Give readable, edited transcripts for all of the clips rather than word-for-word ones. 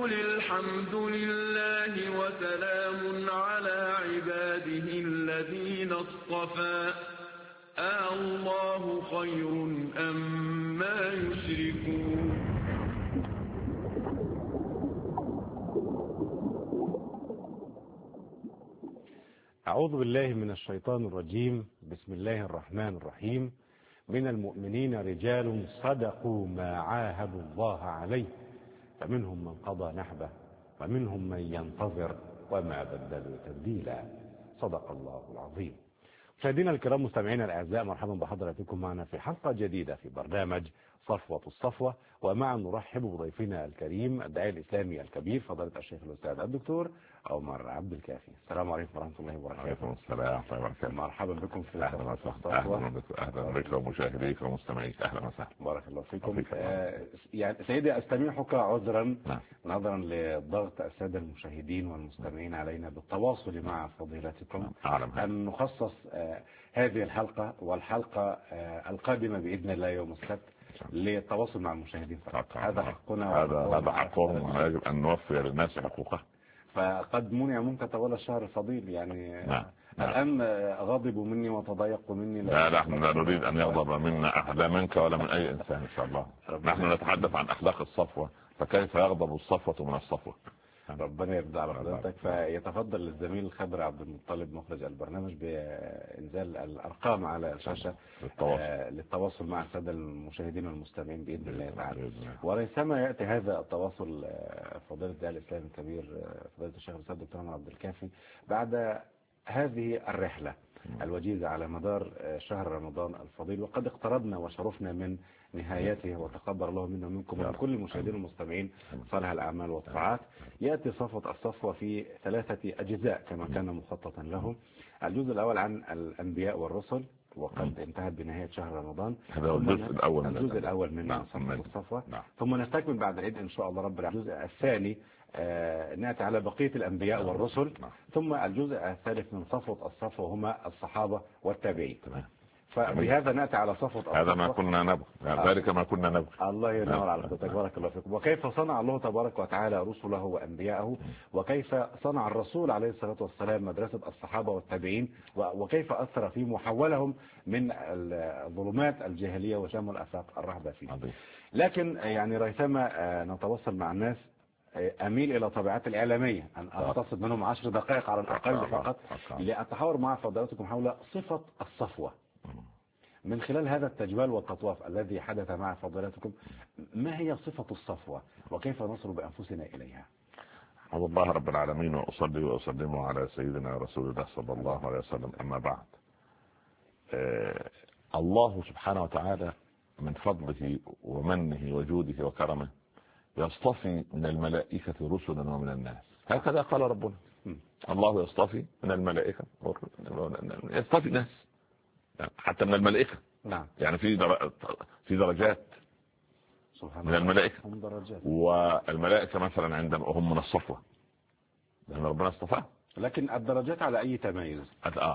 وقل الحمد لله وسلام على عباده الذين اصطفى الله خير أما يشركون. أعوذ بالله من الشيطان الرجيم. بسم الله الرحمن الرحيم. من المؤمنين رجال صدقوا ما عاهدوا الله عليه فمنهم من قضى نحبه ومنهم من ينتظر وما بدلوا تبديلا. صدق الله العظيم. مشاهدينا الكرام، مستمعينا الأعزاء، مرحبا بحضراتكم معنا في حلقة جديدة في برنامج صفوة الصفوة، ومعا نرحب بضيفنا الكريم الداعية الإسلامي الكبير فضيلة الشيخ الأستاذ الدكتور عمر عبد الكافي. السلام عليكم ورحمة الله وبركاته. وعليكم السلام ورحمة الله وبركاته. مرحبا بكم في أهلا وسهلا. أهلا بك ومشاهديك ومستمعيك. أهلا وسهلا. بارك الله فيكم. يعني سيدي أستميحك عذرا نظرا لضغط السادة المشاهدين والمستمعين علينا بالتواصل مع فضيلتكم أن نخصص هذه الحلقة والحلقة القادمة بإذن الله يوم السبت للتواصل مع المشاهدين فقط. هذا حقنا، هذا حقهم ويجب أن نوفي للناس حقوقها. فقد منع منك طوال الشهر الفضيل يعني. الآن غضبوا مني وتضايقوا مني. لا نحن لا نريد أن يغضب منا أحد، لا منك ولا من أي إنسان إن شاء الله. نحن نتحدث عن أخلاق الصفوة، فكيف يغضب الصفوة من الصفوة؟ ربنا يرضى على حضرتك. فيتفضل الزميل الخضر عبد المطلب مخرج البرنامج بإنزال الأرقام على الشاشة للتواصل مع السادة المشاهدين والمستمعين بإذن الله تعالى. وريثما يأتي هذا التواصل فضيلة الداعية الإسلامي الكبير فضيلة الشيخ الأستاذ الدكتور عمر عبد الكافي بعد هذه الرحلة الوجيزة على مدار شهر رمضان الفضيل، وقد اقتربنا وشرفنا من نهايته، وتقبل الله منا ومنكم ومن كل المشاهدين المستمعين صالح الأعمال والطاعات. يأتي صفوة الصفوة في 3 أجزاء كما كان مخططا له. الجزء الأول عن الأنبياء والرسل، وقد انتهت بنهاية شهر رمضان. هذا هو الجزء الأول من صفوة الصفوة. ثم نستكمل بعد العيد إن شاء الله رب العالمين الجزء الثاني، نأتي على بقية الأنبياء والرسل. ثم الجزء الثالث من صفوة الصفوة هما الصحابة والتابعين. فبهذا نأتي على صفوة الصفوة. هذا ما كنا نبغي، ذلك ما كنا نبغي. الله ينور على حضرتك. بارك الله فيكم. وكيف صنع الله تبارك وتعالى رسله وأنبياءه، وكيف صنع الرسول عليه الصلاة والسلام مدرسة الصحابة والتابعين، وكيف أثر فيهم وحولهم من الظلمات الجاهلية وشاموا الآفاق الرهبة فيه. لكن يعني ريثما نتواصل مع الناس أميل إلى طبيعات الإعلامية أن أختصر منهم 10 دقائق على الأقل فقط لأتحاور مع فضيلتكم حول صفة الصفوة. من خلال هذا التجوال والتطواف الذي حدث مع فضيلتكم، ما هي صفة الصفوة وكيف نصل بأنفسنا إليها؟ أحمد الله رب العالمين وأصلي وأسلم على سيدنا رسول الله صلى الله عليه وسلم. أما بعد، الله سبحانه وتعالى من فضله ومنه وجوده وكرمه يصطفي من الملائكة رسلا ومن الناس. هكذا قال ربنا. الله يصطفي من الملائكة، يصطفي ناس حتى من الملائكة. نعم. يعني في درجات من الملائكة، والملائكة مثلا عندما هم من الصفوة لأن ربنا اصطفاه. لكن الدرجات على أي تميز؟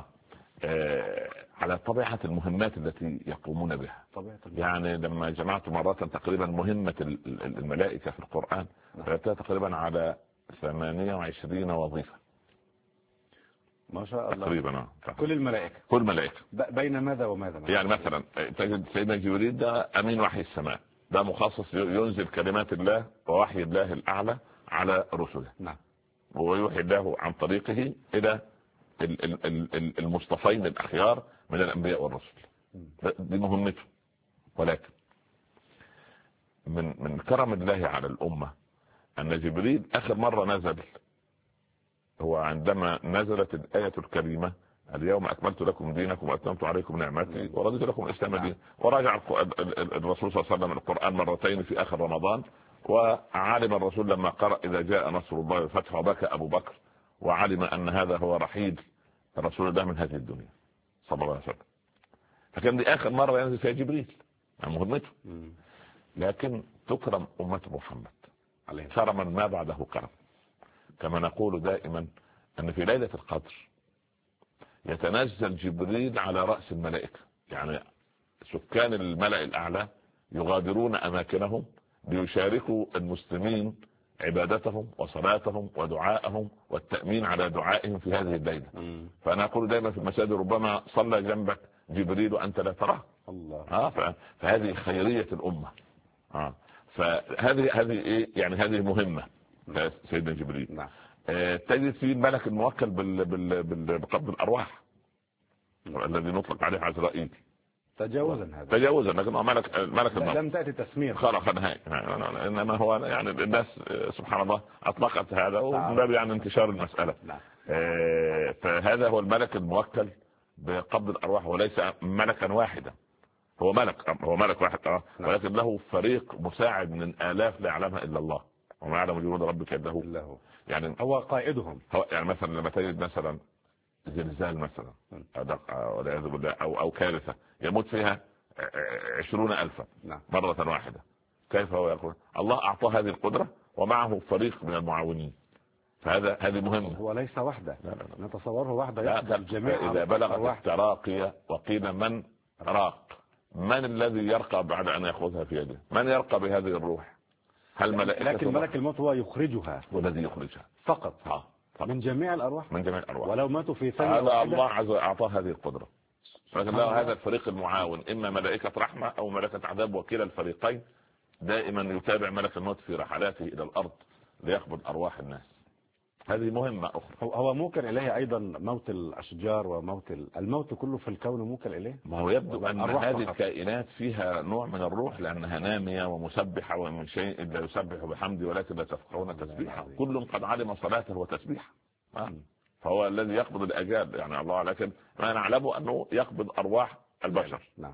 على طبيعة المهمات التي يقومون بها. يعني لما جمعت مرات تقريبا مهمة الملائكة في القرآن فأتى تقريبا على 28 وظيفة ما شاء الله تقريبا. كل الملائكة بين ماذا وماذا؟ يعني مثلا تجد سيدنا جبريل ده أمين وحي السماء، ده مخصص ينزل كلمات الله ووحي الله الأعلى على رسله. نعم. ويوحي الله عن طريقه إلى المصطفين الأخيار من الأنبياء والرسل. دي مهمته. ولكن من كرم الله على الأمة أن جبريل آخر مرة نزل هو عندما نزلت الآية الكريمة اليوم أكملت لكم دينكم وأتممت عليكم نعمتي ورضيت لكم الإسلام دينا. وراجع الرسول صلى الله عليه وسلم القرآن مرتين في آخر رمضان، وعلم الرسول لما قرأ إذا جاء نصر الله والفتح وبكى أبو بكر، وعلم أن هذا هو رحيل رسول الله من هذه الدنيا صلى الله عليه وسلم. فكان دي آخر مرة ينزل فيها جبريل عن مهمته. لكن تكرم أمة محمد كرما ما بعده كرم. كما نقول دائما أن في ليلة القدر يتنزل جبريل على رأس الملائكة، يعني سكان الملأ الأعلى يغادرون أماكنهم ليشاركوا المسلمين عبادتهم وصلاتهم ودعائهم والتأمين على دعائهم في هذه الليلة. فأنا أقول دائما في المساجد ربما صلى جنبك جبريل وأنت لا تراه. الله. فهذه خيرية الأمة. فهذه إيه يعني هذه مهمة سيدنا جبريل. نعم. تجد في الملك الموكل بقبض الأرواح الذي نطلق عليه عزرائيل تجاوزا لكن ملك الموت لم تأتي تسمية خلق نهائي. انما هو يعني الناس سبحان الله اطلقت هذا ومن باب يعني انتشار المسألة. فهذا هو الملك الموكل بقبض الأرواح وليس ملكا واحدا. هو ملك واحد ولكن له فريق مساعد من آلاف لا يعلمها إلا الله وما يعلم جنود ربك إلا هو. يعني هو قائدهم. يعني مثلا لما تجد مثلا زلزال مثلا والعياذ بالله أو كارثة يموت فيها 20,000 مرة واحدة، كيف هو يقول الله أعطاه هذه القدرة ومعه فريق من المعاونين. هذه مهمة. هو ليس وحده. نتصوره وحده يقدر الجميع. إذا بلغت التراقية وقيل من راق، من الذي يرقى بعد أن يأخذها في يده؟ من يرقى بهذه الروح؟ هل لكن ملك الموت هو يخرجها، هو الذي يخرجها فقط. من جميع الأرواح. ولو ماتوا في ثانية هذا الله عز وجل أعطاه هذه القدرة. لكن هذا الفريق المعاون إما ملائكة رحمة أو ملائكة عذاب، وكلا الفريقين دائما يتابع ملك الموت في رحلاته إلى الأرض ليقبض أرواح الناس. هذه مهمة أخرى. هو موكل إليه أيضا موت الأشجار وموت الموت كله في الكون موكل إليه. ما هو يبدو أن هذه الكائنات فيها نوع من الروح لأنها نامية ومسبحة ومن شيء إلا يسبح بحمده ولكن لا تفقهون تسبيحه. كل قد علم صلاته وتسبيحه. فهو الذي يقبض الأجال يعني الله، لكن ما نعلمه أنه يقبض أرواح البشر. نعم.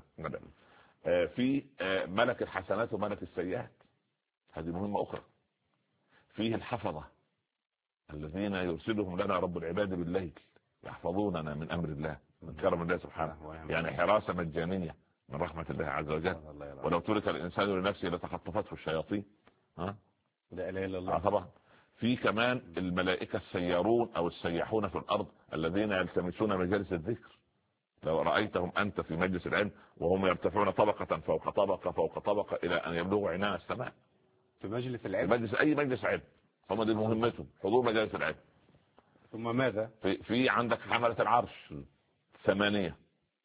في ملك الحسنات وملك السيئات، هذه مهمة أخرى. فيه الحفظة الذين يرسلهم لنا رب العباد بالليل يحفظوننا من أمر الله من كرم الله سبحانه، يعني حراسة مجانية من رحمة الله عز وجل. ولو ترك الإنسان لنفسه لتخطفته الشياطين. لا إله إلا الله. طبعا. في كمان الملائكة السيارون أو السياحون في الأرض الذين يلتمسون مجالس الذكر. لو رأيتهم أنت في مجلس العلم وهم يرتفعون طبقة فوق طبقة فوق طبقة إلى أن يبلغوا عناء السماء. في مجلس العلم. في مجلس أي مجلس علم، هم دي مهمتهم حضور مجالس العلم. ثم ماذا؟ في عندك حملة العرش 8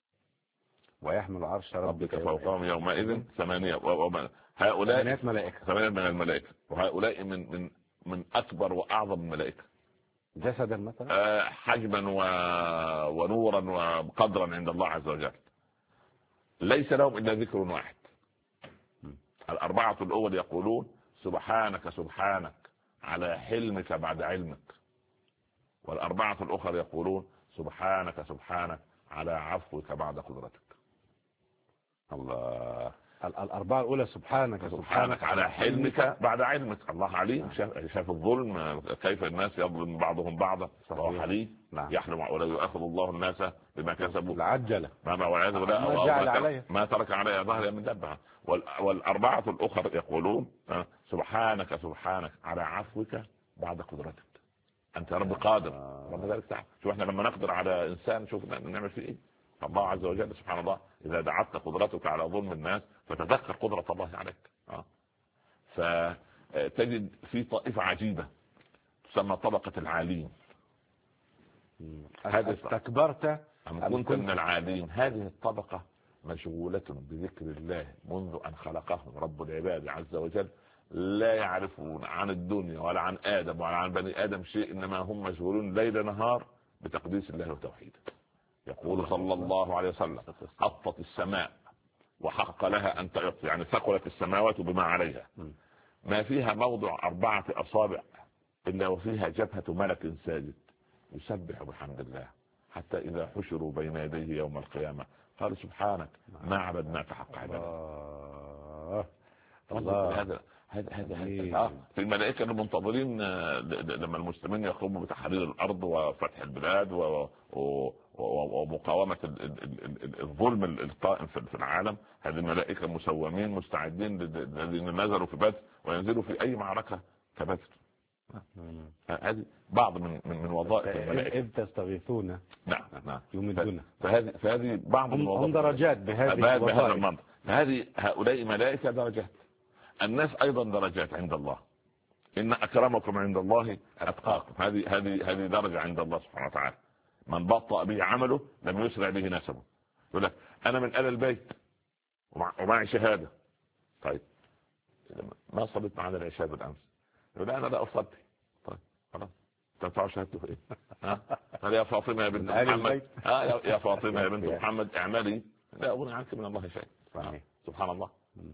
ويحمل عرش ربك فوقهم يومئذ 8. هؤلاء 8 ملائكة. 8 من الملائكة، وهؤلاء من أكبر وأعظم الملائكة جسدا مثلا، حجما ونورا وقدرا عند الله عز وجل. ليس لهم إلا ذكر واحد. الأربعة الأول يقولون سبحانك سبحانك على حلمك بعد علمك، والأربعة الأخر يقولون سبحانك سبحانك على عفوك بعد قدرتك. الله. الأربعة الأولى سبحانك على حلمك بعد علمك. الله عليم، شاف الظلم كيف الناس يظلم بعضهم بعضا، وهو حليم يحلم ولا يؤاخذ الله الناس بما كسبوا العجلة ما ترك عليها ظهر من دبها. والأربعة الأخر يقولون سبحانك سبحانك على عفوك بعد قدرتك. أنت رب قادر رب ذلك تعالى. شوف احنا لما نقدر على إنسان شوف نعمل فيه إيه. الله عز وجل سبحان الله إذا دعت قدرتك على ظلم الناس فتذكر قدرة الله عليك. فتجد في طائفة عجيبة تسمى طبقة العالين. هذا استكبرت أم كنت من العالين. هذه الطبقة مشغولة بذكر الله منذ أن خلقهم رب العباد عز وجل، لا يعرفون عن الدنيا ولا عن آدم ولا عن بني آدم شيء، إنما هم مشغولون ليل نهار بتقديس الله وتوحيده. يقول صلى الله عليه وسلم أطت السماء وحق لها أن تعط، يعني ثقلت السماوات بما عليها، ما فيها موضع 4 أصابع إلا وفيها جبهة ملك ساجد يسبح بحمد الله، حتى إذا حشروا بين يديه يوم القيامة قالوا سبحانك ما عبدناك حق عبادك. هذا في الملائكة المنتظرين لما المسلمين يقوموا بتحرير الأرض وفتح البلاد ومقاومة الظلم القائم في العالم. هذه الملائكة مسومين مستعدين الذين نزلوا في بدر وينزلوا في أي معركة كبدر. هذه بعض من وظائف الملائكة. إذ تستغيثون نعم يمدون. فهذه بعض من هم درجات بهذه المنطق. هؤلاء ملائكة درجات. الناس أيضا درجات عند الله. إن أكرمكم عند الله أتقاكم. هذه درجة عند الله سبحانه وتعالى. من بطأ به عمله لم يسرع به نسبه. يقول لك أنا من آل البيت ومعي شهادة. طيب ما صليت معنا العشاء بالأمس؟ يقول أنا لا أصلي. طيب خلاص تنفع شهادته إيه؟ قال يا فاطمة يا بنت محمد، يا فاطمة يا بنت محمد اعملي لا أغني عنك من الله شيء. سبحان الله.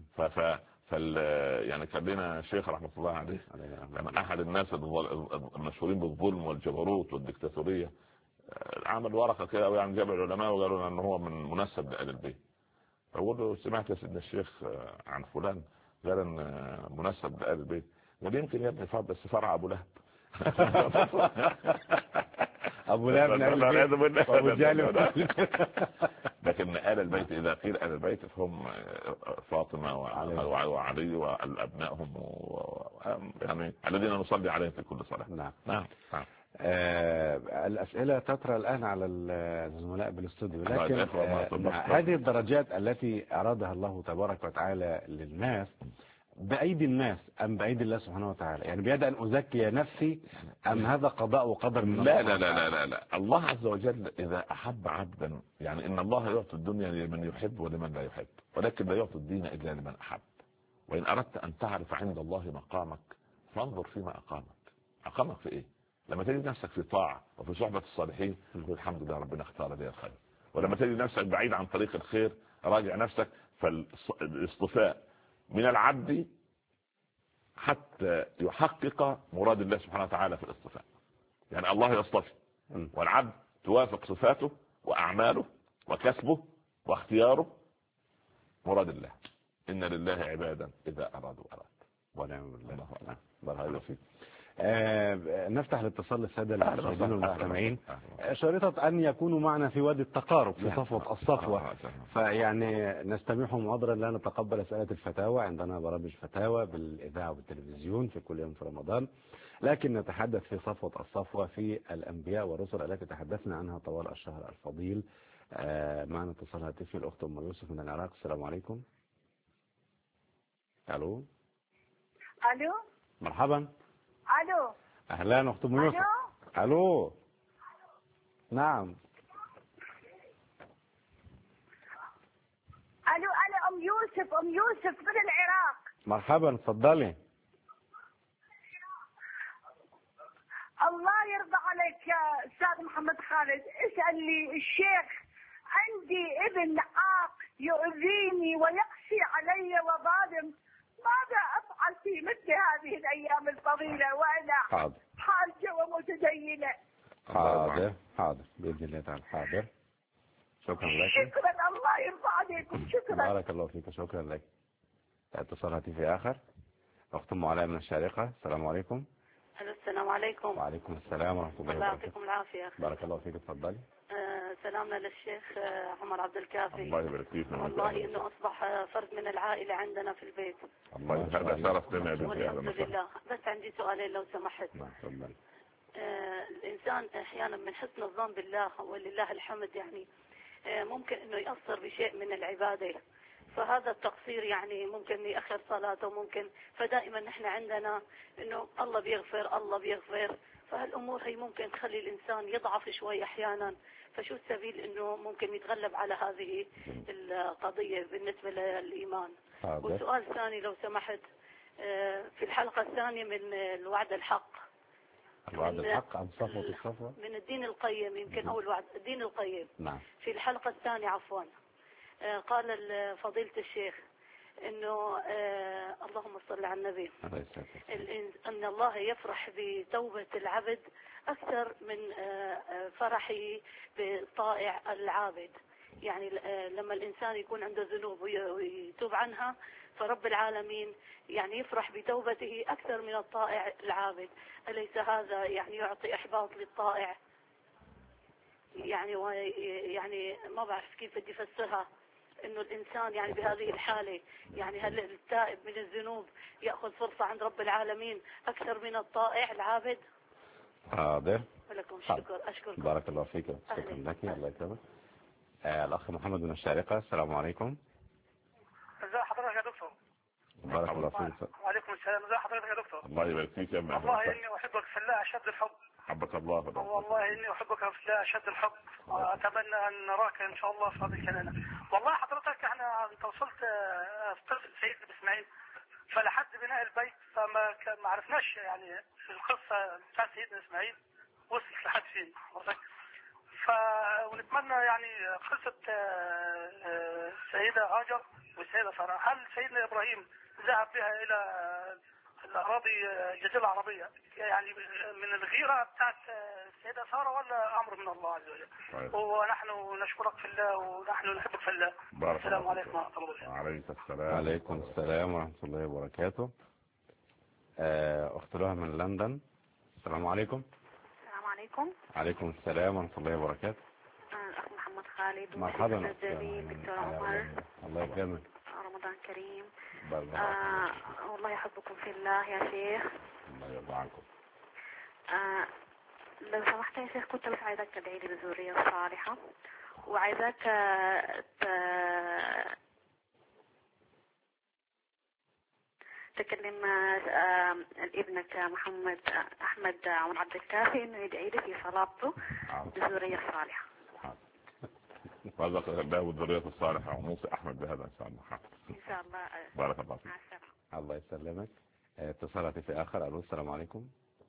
يعني كان لنا شيخ رحمة الله عليه كان أحد الناس المشهورين بالظلم والجبروت والدكتاتورية، عمل ورقة كده ويعني جاب العلماء وقالوا لنا أنه هو من منسب لآل البيت. فقول له سمعت يا سيدنا الشيخ عن فلان قال ان منسب لآل البيت. قال يمكن يا ابني فاضل بس فرع ابو لهب. ابو لهب ابو جهل. لكن آل البيت اذا قيل آل البيت فهم فاطمه وعلي وابنائهم يعني الذين نصلي عليهم في كل صلاه. نعم. نعم. الأسئلة تطرى الآن على الزملاء بالاستوديو، لكن هذه الدرجات التي أرادها الله تبارك وتعالى للناس بأيدي الناس أم بأيدي الله سبحانه وتعالى؟ يعني بيد أن أزكي نفسي أم هذا قضاء وقدر من الله؟ لا الله عز وجل إذا أحب عبدا، يعني إن الله يعطي الدنيا لمن يحب ولمن لا يحب، ولكن لا يعطي الدين إلا لمن أحب. وإن أردت أن تعرف عند الله مقامك فانظر فيما أقامك في إيه. لما تجد نفسك في طاعة وفي صحبة الصالحين تقول الحمد لله ربنا اختار لي الخير. ولما تجد نفسك بعيد عن طريق الخير راجع نفسك. فالاصطفاء من العبد حتى يحقق مراد الله سبحانه وتعالى في الاصطفاء. يعني الله يصطفي والعبد توافق صفاته وأعماله وكسبه واختياره مراد الله. إن لله عبادا إذا أرادوا أراد. ونعم بالله. بارك الله فيك. نفتح الاتصال للسادة المشاهدين والمستمعين. شريطة أن يكونوا معنا في وادي التقارب في صفوة الصفوة، فيعني نستمعهم عذرا لا نتقبل أسئلة الفتاوى. عندنا برامج فتاوى بالإذاعة وبالتلفزيون في كل يوم في رمضان، لكن نتحدث في صفوة الصفوة في الأنبياء والرسل التي تحدثنا عنها طوال الشهر الفضيل. معنا اتصال هاتفي الأخت أم يوسف من العراق. السلام عليكم. ألو. مرحبا. الو. اهلا اخت ام يوسف. الو. نعم. الو انا ام يوسف من العراق. مرحبا اتفضلي. الله يرضى عليك يا استاذ محمد خالد، اسال لي الشيخ عندي ابن عاق يؤذيني ويقسي علي وظالم، ماذا أفعل في مثل هذه الأيام الفضيلة وأنا حاجة ومتدينة؟ حاضر بإذن الله تعالى. حاضر. شكرا لك. شكرا. الله يرضى عليكم. شكرا. بارك الله فيك. شكرا لك. اتصال هاتفي آخر أخت أم علاء من الشارقة. السلام عليكم. السلام عليكم. وعليكم السلام ورحمة الله وبركاته. الله يعطيكم العافية. بارك الله فيك. اتفضلي. سلامنا للشيخ عمر عبد الكافي. الله يبارك فيك. والله انه اصبح فرد من العائلة عندنا في البيت. الله يسعدك. شرف لنا يا بنتي. والحمد لله. بس عندي سؤالين لو سمحت. نعم. الانسان احيانا من حسن الظن بالله ولله الحمد يعني ممكن انه يأثر بشيء من العبادة، فهذا التقصير يعني ممكن يأخر صلاته ممكن، فدائما نحن عندنا انه الله بيغفر، فهالامور هي ممكن تخلي الانسان يضعف شوي احيانا، فشو السبيل انه ممكن يتغلب على هذه القضية بالنسبة للايمان؟ وسؤال ثاني لو سمحت، في الحلقة الثانية من الوعد الحق عن صفوة الصفوة من الدين القيم يمكن او الوعد الدين القيم. نعم. في الحلقة الثانية عفوا قال فضيلة الشيخ انه اللهم صل على النبي ان الله يفرح بتوبة العبد اكثر من فرحه بطائع العابد. يعني لما الانسان يكون عنده ذنوب ويتوب عنها فرب العالمين يعني يفرح بتوبته اكثر من الطائع العابد. اليس هذا يعني يعطي احباط للطائع؟ يعني ما بعرف كيف بدي افسرها، انه الانسان يعني بهذه الحالة يعني هل التائب من الذنوب يأخذ فرصة عند رب العالمين اكثر من الطائع العابد؟ حاضر. ولكم شكر. اشكركم. بارك الله فيك. شكرا لك. الله يكرمك. الاخ محمد من الشارقة. السلام عليكم. ازي حضرتك يا دكتور؟ بارك الله فيك. وعليكم السلام. ازي حضرتك يا دكتور؟ الله يبارك فيك يا ابني. والله اني احبك في الله اشد الحب. حبك الله. والله اني احبك في الله اشد الحب، واتمنى ان نراك ان شاء الله في هذه الجنه. والله حضرتك انت وصلت في سيدنا اسماعيل، فلحد بناء البيت فما عرفناش يعني القصه بتاعت سيدنا اسماعيل وصلت لحد فين حضرتك. ونتمنى يعني قصه السيده هاجر والسيده ساره. هل سيدنا ابراهيم ذهب بها الى الاراضي الجزيره العربيه يعني من الغيره بتاعت السيده ساره، ولا امر من الله عز وجل؟ ونحن نشكرك في الله ونحن نحبك في الله. السلام عليكم ورحمه الله وبركاته. وعليكم السلام. وعليكم السلام ورحمة الله وبركاته. أخت لها من لندن. السلام عليكم. السلام عليكم. عليكم السلام ورحمة الله وبركاته. الأخ محمد خالد. مرحبا. الجليل دكتور عمر. الله يكرمك. رمضان كريم. والله يحبكم في الله يا شيخ. الله يرضى عنكم. لو سمحت يا شيخ، كنت بس عايزاك تدعي لي بالذرية الصالحة، وعايزاك تكلم ابنك محمد أحمد عمر عبد الكافي إنه يدعي لي في صلاته بالذرية الصالحة. رزق الله والذرية الصالحة وموسى أحمد بهذا إن شاء الله. إن شاء الله. بارك الله فيك. مع السلامة. الله يسلمك. اتصالاتي في آخر. ألو السلام عليكم.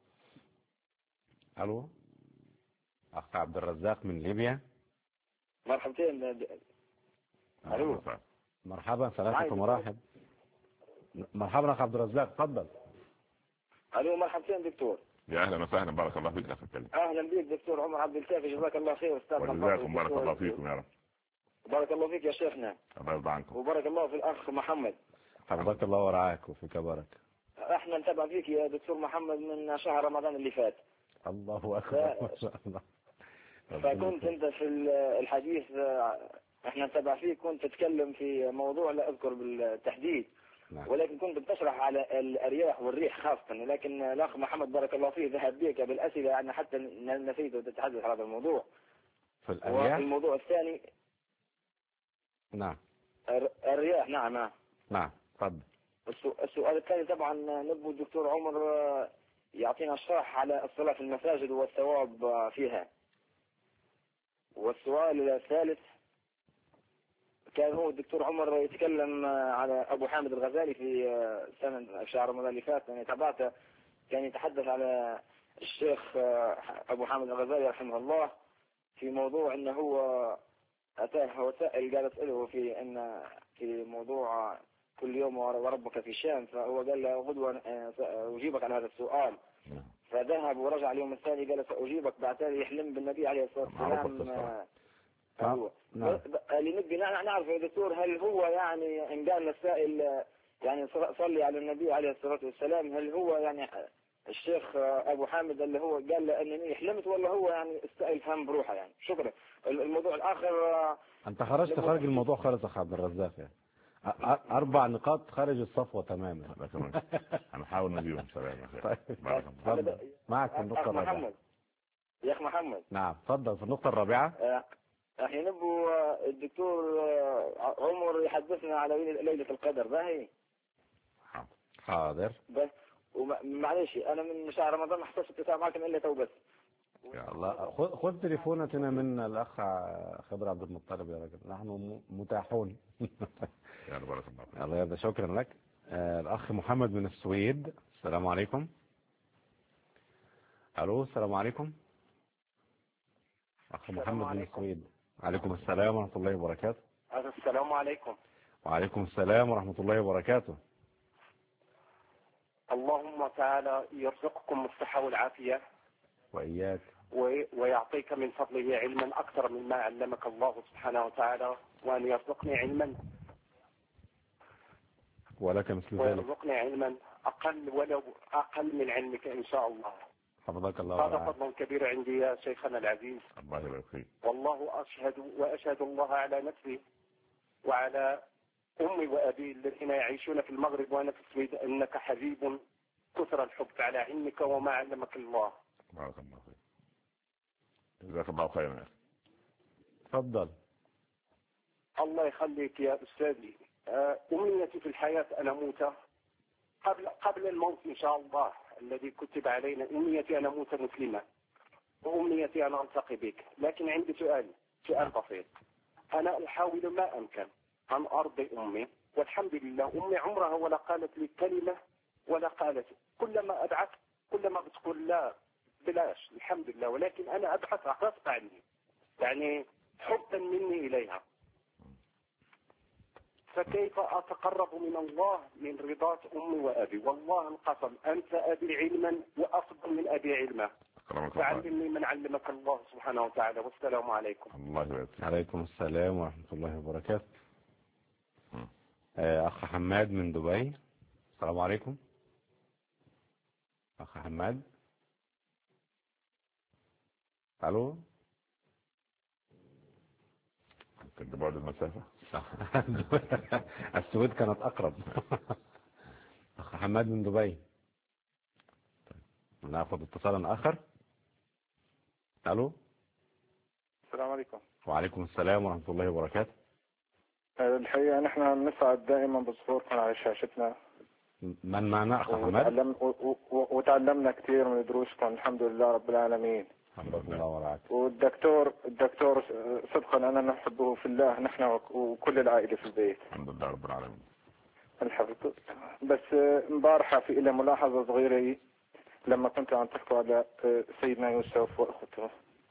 ألو أخ عبد الرزاق من ليبيا. مرحبتين. ألو مرحبا. ثلاثة مراحب. مرحبا أخ عبد الرزاق، تفضل. ألو مرحبتين دكتور. يا أهلا وسهلا. بارك الله فيك أخي الكريم. أهلا بك دكتور عمر عبد الكافي، جزاك الله خير. أستاذ وجزاكم بارك الله فيكم يا رب. بارك الله فيك يا شيخنا. الله يرضى عنكم. وبارك الله في الأخ محمد. حفظك الله ورعاك وفيك بارك. احنا نتابع فيك يا دكتور محمد من شهر رمضان اللي فات. الله أكبر ما شاء الله. فكنت انت في الحديث، احنا نتابع فيك، كنت تتكلم في موضوع لا اذكر بالتحديد. نعم. ولكن كنت بتشرح على الارياح والريح خاصة، لكن الاخ محمد بارك الله فيه ذهب بك بالاسئله يعني حتى نسيت وتتحدث عن هذا الموضوع. في الارياح. والموضوع الثاني. نعم. الرياح. نعم. نعم تفضل. السؤال الثاني طبعا نبغى الدكتور عمر يعطينا شرح على الصلاة في المساجد والثواب فيها. والسؤال الثالث كان هو الدكتور عمر يتكلم على أبو حامد الغزالي في شهر رمضان اللي فات، يعني تابعته، كان يتحدث على الشيخ أبو حامد الغزالي رحمه الله في موضوع أنه هو أتاه وسائل قال اسأله في موضوع كل يوم وربك في الشام، فهو قال له غدوة أجيبك على هذا السؤال. فذهب ورجع اليوم الثاني قال سأجيبك، بعد ذلك يحلم بالنبي عليه الصلاة والسلام. اللي نبي نعرف يا دكتور، هل هو يعني إن قال للسائل يعني صلي على النبي عليه الصلاة والسلام، هل هو يعني الشيخ أبو حامد اللي هو قال له أنني حلمت، ولا هو يعني السائل فهم بروحه يعني؟ شكرا. الموضوع الآخر أنت خرجت خارج الموضوع خالص أخ عبد الرزاق يعني. 4 نقاط خارج الصفوة تماما. هنحاول نجيبهم سلام. طيب معك في النقطة الرابعة يا أخ محمد. نعم تفضل في النقطة الرابعة. احنا نبو الدكتور عمر يحدثنا على ليلة القدر باهي. حاضر. بس ومعلش انا من شهر رمضان ما حصلش اتصال معكم الا تو بس. يا الله خذ تليفوناتنا من الاخ خضر عبد المطلب يا رجل، نحن متاحون. يا بارك الله. الله يرضى. شكرا لك. الاخ محمد من السويد. السلام عليكم. الو السلام عليكم. اخ محمد من السويد. عليكم السلام ورحمة الله وبركاته. السلام عليكم. وعليكم السلام ورحمة الله وبركاته. اللهم تعالى يرزقكم الصحة والعافية وإياك، ويعطيك من فضله علما أكثر مما علمك الله سبحانه وتعالى، وأن يرزقني علما ولك مثل ذلك، ويرزقني علما ولو أقل من علمك إن شاء الله. حفظك الله. هذا فضل كبير عندي يا شيخنا العزيز. الله يبارك فيك. والله أشهد الله على نفسي وعلى أمي وأبي الذين يعيشون في المغرب وأنا في السويد أنك حبيب كثر الحب على علمك وما علمك الله. بارك الله فيك. جزاك الله خيرا. تفضل. الله يخليك يا أستاذي. أمنيتي في الحياة أن أموت قبل الموت إن شاء الله الذي كتب علينا. أمنيتي أن أموت مسلما، وأمنيتي أن ألتقي بك. لكن عندي سؤال بسيط. أنا أحاول ما أمكن أن أرضي أمي، والحمد لله أمي عمرها ولا قالت لي كلمة ولا قالت. كلما أدعت كلما بتقول لا بلاش الحمد لله، ولكن أنا أبحث غصب عني، يعني حبا مني إليها. فكيف أتقرب من الله من رضاة أمي وأبي؟ والله القسم أنت أبي علما وأفضل من أبي علما، فعلمني من علمك الله سبحانه وتعالى. والسلام عليكم. الله يبارك. عليكم السلام ورحمة الله وبركاته. أخ حماد من دبي. السلام عليكم أخ حماد. ألو. كنت بعد المسافة. السويد كانت أقرب. أخ حماد من دبي. نأخذ اتصالا آخر. ألو. السلام عليكم. وعليكم السلام ورحمة الله وبركاته. الحقيقة نحن نسعد دائما بظهوركم على شاشتنا. من معنا أخ حماد؟ وتعلمنا كثير من دروسكم الحمد لله رب العالمين. الحمد لله ورعاك. والدكتور صدقا أنا نحبه في الله، نحن وكل العائلة في البيت. الحمد لله رب العالمين. الحمد. بس امبارحة في إلى ملاحظة صغيرة لما كنت عم تحكوا على سيدنا يوسف وأخته.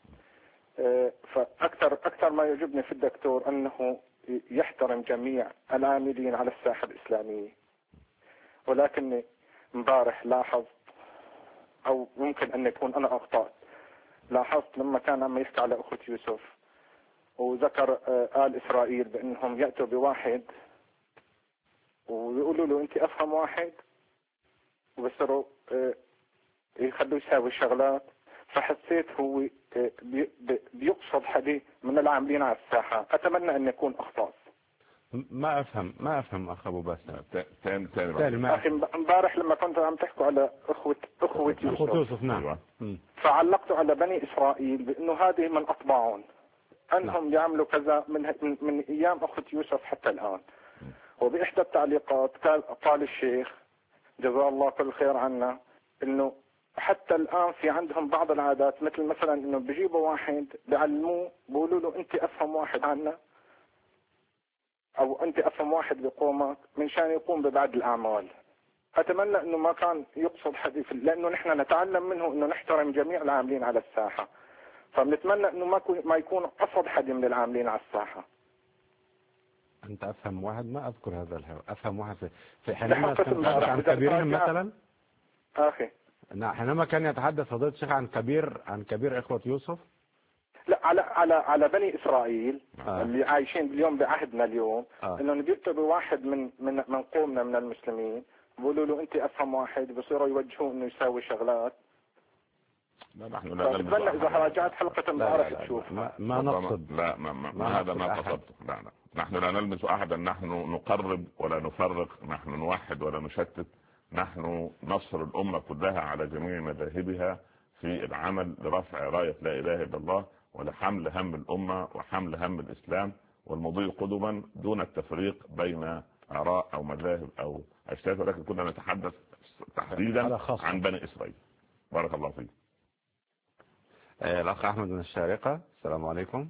فأكثر ما يعجبني في الدكتور أنه يحترم جميع العاملين على الساحة الإسلامية. ولكن امبارح لاحظت، أو ممكن أن يكون أنا أخطأت، لاحظت لما كان عم يحكي على أخت يوسف وذكر آل إسرائيل بأنهم يأتوا بواحد ويقولوا له أنت أفهم واحد، وبصروا يخلوه يساوي شغلات. فحسيت هو بيقصد حدا من العاملين على الساحة. أتمنى أن يكون أخطأ. ما أفهم أخ أبو باسم. تاني أخي امبارح لما كنت عم تحكوا على أخوة يوسف. نعم. فعلقتوا على بني إسرائيل بأنه هذه من أطباعهم، أنهم يعملوا كذا من أيام أخوة يوسف حتى الآن. وبإحدى التعليقات قال الشيخ جزاه الله كل خير عنا إنه حتى الآن في عندهم بعض العادات، مثل مثلا إنه بيجيبوا واحد بيعلموه بيقولوا له أنت أفهم واحد عنا، أو أنت أفهم واحد بقومك، من شان يقوم ببعض الأعمال. أتمنى إنه ما كان يقصد حديث، لأنه نحن نتعلم منه إنه نحترم جميع العاملين على الساحة. فبنتمنى إنه ما يكون قصد حد من العاملين على الساحة. أنت أفهم واحد، ما أذكر هذا أفهم واحد في حينما كان عن كبيرهم مثلا. أخي نعم، حينما كان يتحدث فضيلة الشيخ عن كبير إخوة يوسف. لا، على بني إسرائيل اللي عايشين اليوم بعهدنا اليوم. إنه بيأتوا بواحد من قومنا من المسلمين بيقولوا له أنت أفهم واحد، بصيروا يوجهوه إنه يساوي شغلات. لا نحن لا نلمس. إذا راجعت حلقة امبارح تشوف. ما نقصد. لا ما هذا ما قصدته. لا نحن لا نلمس أحدا. نحن نقرب ولا نفرق، نحن نوحد ولا نشتت. نحن نصر الأمة كلها على جميع مذاهبها في العمل لرفع راية لا إله إلا الله، ولحمل هم الأمة وحمل هم الإسلام، والمضي قدما دون التفريق بين آراء أو مذاهب أو أشياء. ولكن كنا نتحدث تحديدا عن بني إسرائيل. بارك الله فيك. الأخ أحمد من الشارقة. السلام عليكم.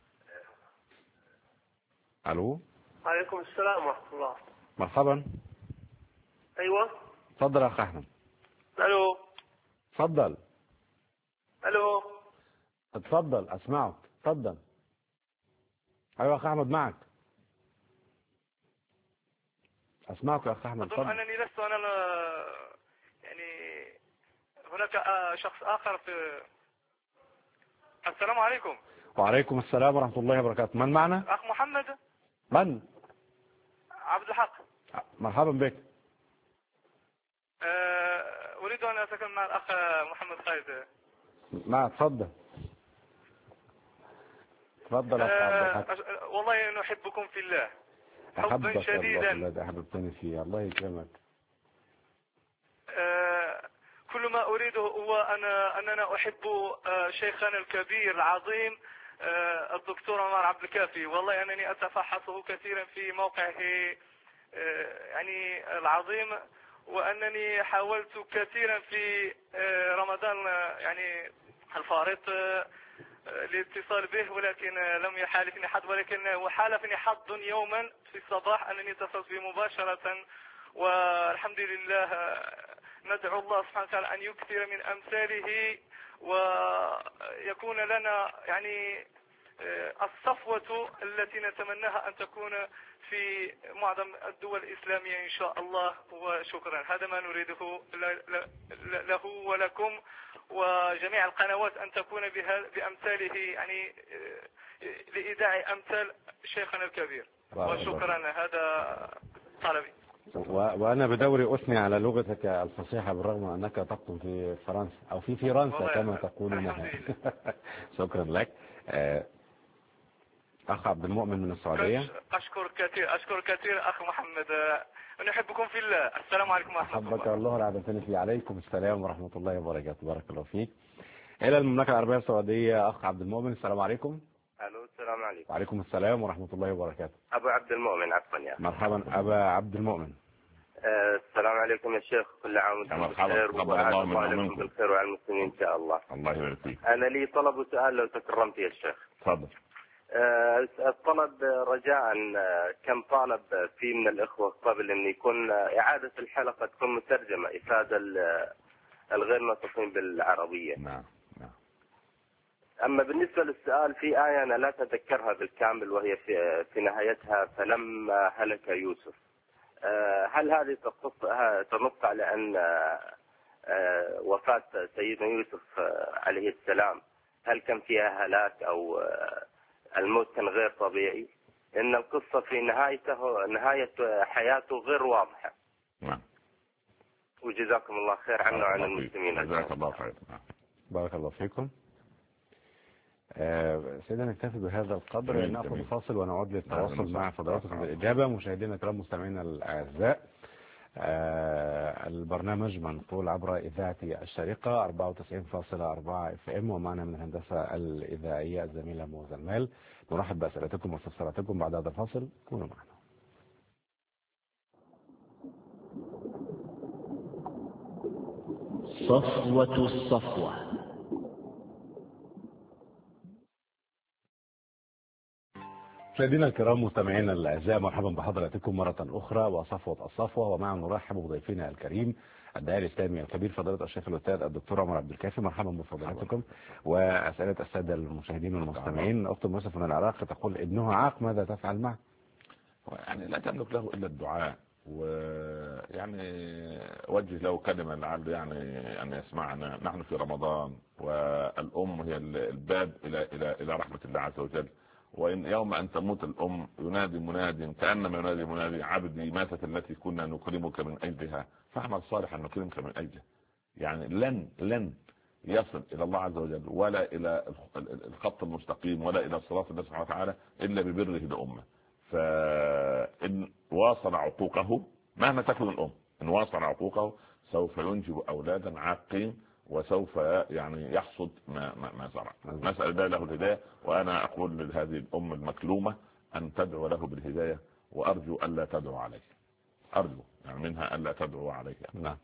ألو. عليكم السلام ورحمة الله. مرحبا. أيوة. تفضل أخ أحمد. ألو. تفضل. ألو. تفضل أسمعك. تفضل. أيوة أخ أحمد معك. أسمعك يا أخ أحمد. أظن أنني لست أنا، يعني هناك شخص آخر في. السلام عليكم. وعليكم السلام ورحمة الله وبركاته. من معنا؟ أخ محمد. من؟ عبد الحق. مرحبا بك. أريد أن أتكلم مع الأخ محمد خالد. نعم تفضل. تفضل أخ عبد الحق. والله نحبكم في الله حبا شديدا. الذي أحببتني فيه. الله يكرمك. كل ما أريده هو أننا أحب شيخنا الكبير العظيم الدكتور عمر عبد الكافي. والله أنني أتفحصه كثيرا في موقعه يعني العظيم، وأنني حاولت كثيرا في رمضان يعني الفارط الاتصال به، ولكن لم يحالفني حظ، ولكن وحالفني حظ يوما في الصباح أنني اتصلت به مباشرة، والحمد لله. ندعو الله سبحانه وتعالى أن يكثر من أمثاله ويكون لنا يعني الصفوة التي نتمناها أن تكون في معظم الدول الإسلامية إن شاء الله. وشكرا، هذا ما نريده له ولكم وجميع القنوات أن تكون بأمثاله، يعني لإيداع أمثال شيخنا الكبير. وشكرا، هذا طلبي. وأنا بدوري أثني على لغتك الفصيحة بالرغم أنك تقطن في فرنسا أو في فرنسا كما تقولون. شكرا لك. أخ عبد المؤمن من السعودية. أشكر كثير أخ محمد، نحبكم في الله. السلام عليكم ورحمة الله. أحبك الله العظيم فيه. عليكم السلام ورحمة الله وبركاته. بارك الله فيك. إلى المملكة العربية السعودية أخ عبد المؤمن. السلام عليكم. الو، السلام عليكم. وعليكم السلام ورحمة الله وبركاته. ابو عبد المؤمن، عفوا يا مرحبا أبا عبد المؤمن. السلام عليكم يا شيخ، كل عام وانتم بخير وعلى الله بالخير وعلى المسلمين ان شاء الله. الله يبارك فيك. انا لي طلب وسؤال لو تكرمت يا شيخ. تفضل. الطلب رجاء، كم طالب في من الاخوه قبل ان يكون اعاده الحلقه تكون مترجمه افاده الغير ناطقين بالعربيه. نعم. أما بالنسبة للسؤال، في آية أنا لا أتذكرها بالكامل وهي في نهايتها فلما هلك يوسف. هل هذه تنص على أن وفاة سيدنا يوسف عليه السلام هل كان فيها هلاك أو الموت كان غير طبيعي؟ إن القصة في نهاية حياته غير واضحة. نعم. وجزاكم الله خير عنا وعن المسلمين. جزاك الله خير. بارك الله فيكم. سيدنا نكتفي بهذا القدر، نأخذ فاصل ونعود للتواصل مع فضلاتكم بالإجابة. مشاهدينا الكرام مستمعينا الأعزاء، البرنامج منقول عبر إذاعة الشريقة 94.4 FM، ومعنا من الهندسة الإذاعية الزميلة موزة المال. نرحب بأسئلتكم واستفساراتكم بعد هذا الفاصل، كونوا معنا. صفوة الصفوة. مشاهدينا الكرام مستمعينا الاعزاء، مرحبا بحضراتكم مرة أخرى وصفوة الصفوة، ومع نرحب بضيفنا الكريم الداعية الإسلامي الكبير فضيلة الشيخ الأستاذ الدكتور عمر عبد الكافي. مرحبا بفضيلتكم. وأسئلة السادة المشاهدين والمستمعين. أخت يوسف من العراق تقول ابنها عاق، ماذا تفعل معه؟ يعني لا تملك له إلا الدعاء، ويعني وجه له كلمة لعل يعني أن يسمعنا. نحن في رمضان، والأم هي الباب إلى رحمة الله عز وجل. وإن يوم أن تموت الأم ينادي مناد كأنما ينادي منادي عبدي ماتت التي كنا نكرمك من أجلها فاعمل صالحا نكرمك من أجله. يعني لن يصل إلى الله عز وجل ولا إلى الخط المستقيم ولا إلى صراط الله سبحانه وتعالى إلا ببره لأمه. فإن واصل عقوقه مهما تكون الأم، إن واصل عقوقه سوف ينجب أولادا عاقين، وسوف يعني يحصد ما زرع. نسأل الله له الهداية، وأنا أقول لهذه الأم المكلومة أن تدعو له بالهداية، وأرجو ألا تدعو عليه. أرجو يعني منها ألا تدعو عليه. نعم.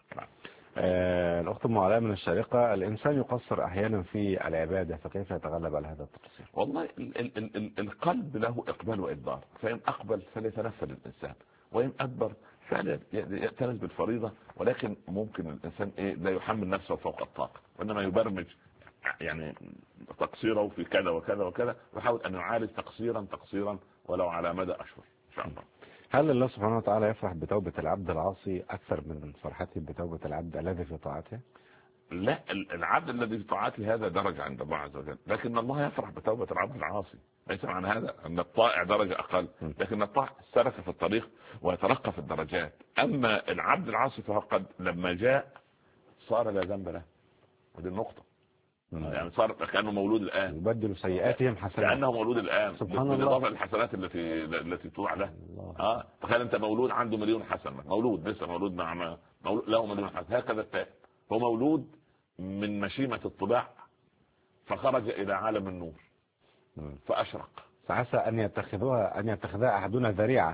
الأخت أم علاء من الشارقة، الإنسان يقصر أحيانا في العبادة، فكيف يتغلب على هذا التقصير؟ والله القلب له إقبال وإدبار، فإن أقبل فليتنفل الإنسان، وإن أدبر فليأتنس بالفريضة. ولكن ممكن الإنسان لا يحمل نفسه فوق الطاقة، وإنما يبرمج يعني تقصيره في كذا وكذا وكذا، ويحاول أن يعالج تقصيرا ولو على مدى أشهر إن شاء الله. هل الله سبحانه وتعالى يفرح بتوبة العبد العاصي أكثر من فرحته بتوبة العبد الذي في طاعته؟ لا، العبد الذي في طاعته هذا درجة عند الله عز وجل، لكن الله يفرح بتوبة العبد العاصي. ليس معنى هذا أن الطائع درجة أقل، لكن الطائع سلك في الطريق ويترقى في الدرجات. أما العبد العاصي فهو قد لما جاء صار لا ذنب له. هذه النقطة. يعني صار كأنه مولود الآن، يبدل سيئاتهم حسنات، كأنه مولود الآن سبحان الله، بالإضافة للحسنات التي توعى له. تخيل أنت مولود عنده 1,000,000 حسنة، مولود لسه مولود مع مولود له 1,000,000 حسنة. هكذا التائب هو مولود من مشيمة الطباع، فخرج إلى عالم النور فأشرق. فعسى أن يتخذها أحدنا ذريعة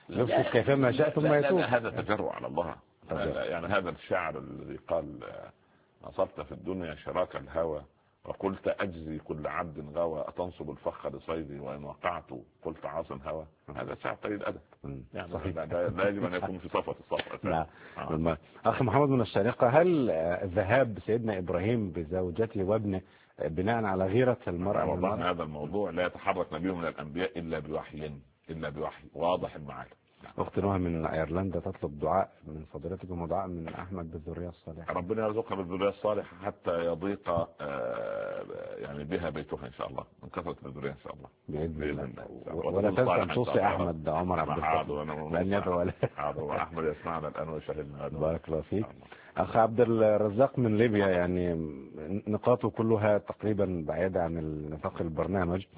يفسد كيفما شاء ثم يتوب. هذا تجرؤ على الله. يعني هذا الشاعر الذي قال أصبت في الدنيا شراك الهوى وقلت أجزي كل عبد غوى أتنصب الفخ لصيدي وإن وقعت قلت عاص هوى. هذا شعر طويل الأدب يعني لا يجب أن يكون في صفوة الصفوة. نعم. أخي محمد من الشارقة، هل ذهاب سيدنا إبراهيم بزوجته وابنه بناء على غيرة المرأة؟ والله هذا الموضوع لا يتحرك نبي من الأنبياء إلا بوحي واضح المعالم. أخت نهى من أيرلندا تطلب دعاء من فضيلتكم ودعاء من أحمد بالذرية الصالحة. ربنا يرزقها بالذرية الصالحة حتى يضيق يعني بها بيتها إن شاء الله من كثرة الذرية إن شاء الله بإذن الله. ولا تنسى أن توصي أحمد عمر عبد الفتاح لأن يدعو له. وأحمد يسمعنا الآن ويشاهدنا. بارك الله فيك. أخ عبد الرزاق من ليبيا، يعني نقاطه كلها تقريبا بعيدة عن نطاق البرنامج،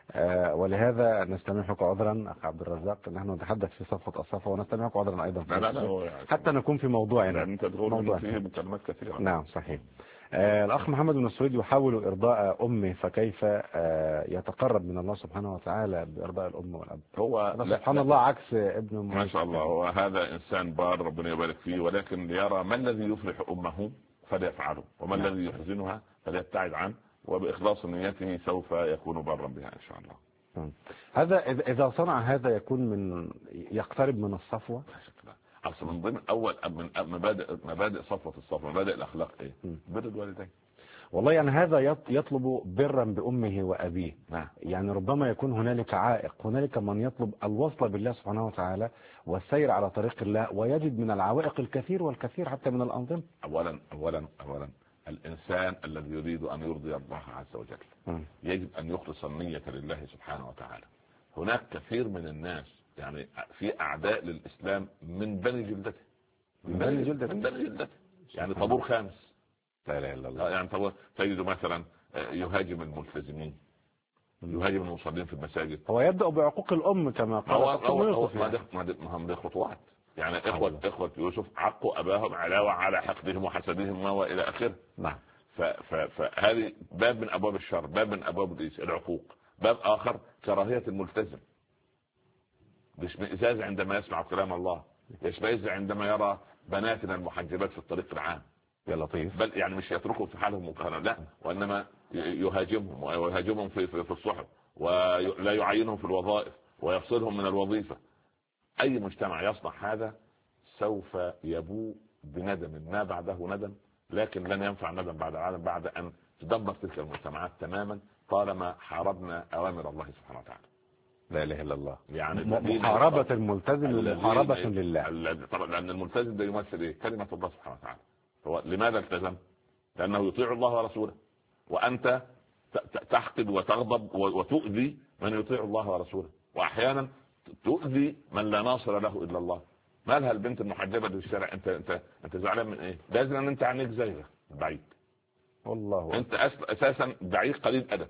ولهذا نستمعك عذرا أخ عبد الرزاق. نحن نتحدث في صفوة الصفوة ونستمعك عذرا أيضا حتى نكون في موضوعنا. أنت تقول فيه مكالمات كثيرة. نعم صحيح. الأخ محمد بن السويد يحاول إرضاء أمه، فكيف يتقرب من الله سبحانه وتعالى بإرضاء الأم والأب؟ هو سبحان الله عكس ابنه ما شاء الله. هو هذا إنسان بار ربنا يبارك فيه، ولكن ليرى ما الذي يفرح أمه فليفعله وما الذي يحزنها فليبتعد عنه، وبإخلاص نيته سوف يكون برا بها إن شاء الله. هذا إذا صنع هذا يكون يقترب من الصفوة. أصلا من ضمن أول من مبادئ صفوة الصفوة، مبادئ الأخلاق إيه؟ بر الوالدين. والله يعني هذا يطلب برا بأمه وأبيه. يعني ربما يكون هنالك عائق، هنالك من يطلب الوصل بالله سبحانه وتعالى والسير على طريق الله، ويجد من العوائق الكثير والكثير حتى من الأنظمة. أولا الإنسان الذي يريد أن يرضي الله عز وجل يجب أن يخلص النية لله سبحانه وتعالى. هناك كثير من الناس يعني في أعداء للإسلام من بني جلدته، من بني جلدته يعني طابور خامس. لا إله إلا الله. يعني تجد مثلا يهاجم الملتزمين، يهاجم المصلين في المساجد. هو يبدأ بعقوق الأم كما قال. ما خطوات يعني إخوة يوسف عقوا أباهم علاوة على حقدهم وحسدهم وإلى آخره. نعم. فهذه باب من أبواب الشر، باب من أبواب العقوق. باب آخر كراهية الملتزم، اشمئزاز عندما يسمع كلام الله، يشمئز عندما يرى بناتنا المحجبات في الطريق العام. يا لطيف. بل يعني مش يتركهم في حالهم مقهرة، لا، وإنما يهاجمهم ويهاجمهم في الصحف، ولا يعينهم في الوظائف ويفصلهم من الوظيفة. أي مجتمع يصنع هذا سوف يبوء بندم ما بعده ندم، لكن لن ينفع ندم بعد العالم بعد أن تدمر تلك المجتمعات تماما طالما حاربنا أوامر الله سبحانه وتعالى. لا إله إلا الله. يعني محاربة الملتزم محاربة لله. طبعا لأن الملتزم ده يمثل إيه؟ كلمة الله سبحانه وتعالى. هو لماذا التزم؟ لأنه يطيع الله ورسوله، وأنت تحقد وتغضب وتؤذي من يطيع الله ورسوله، وأحيانا تؤذي من لا ناصر له إلا الله. مالها البنت المحجبة في الشارع؟ أنت زعلان من إيه؟ لازم أن أنت عنك زيها بعيد. والله أنت أساسا بعيد قليل أدب،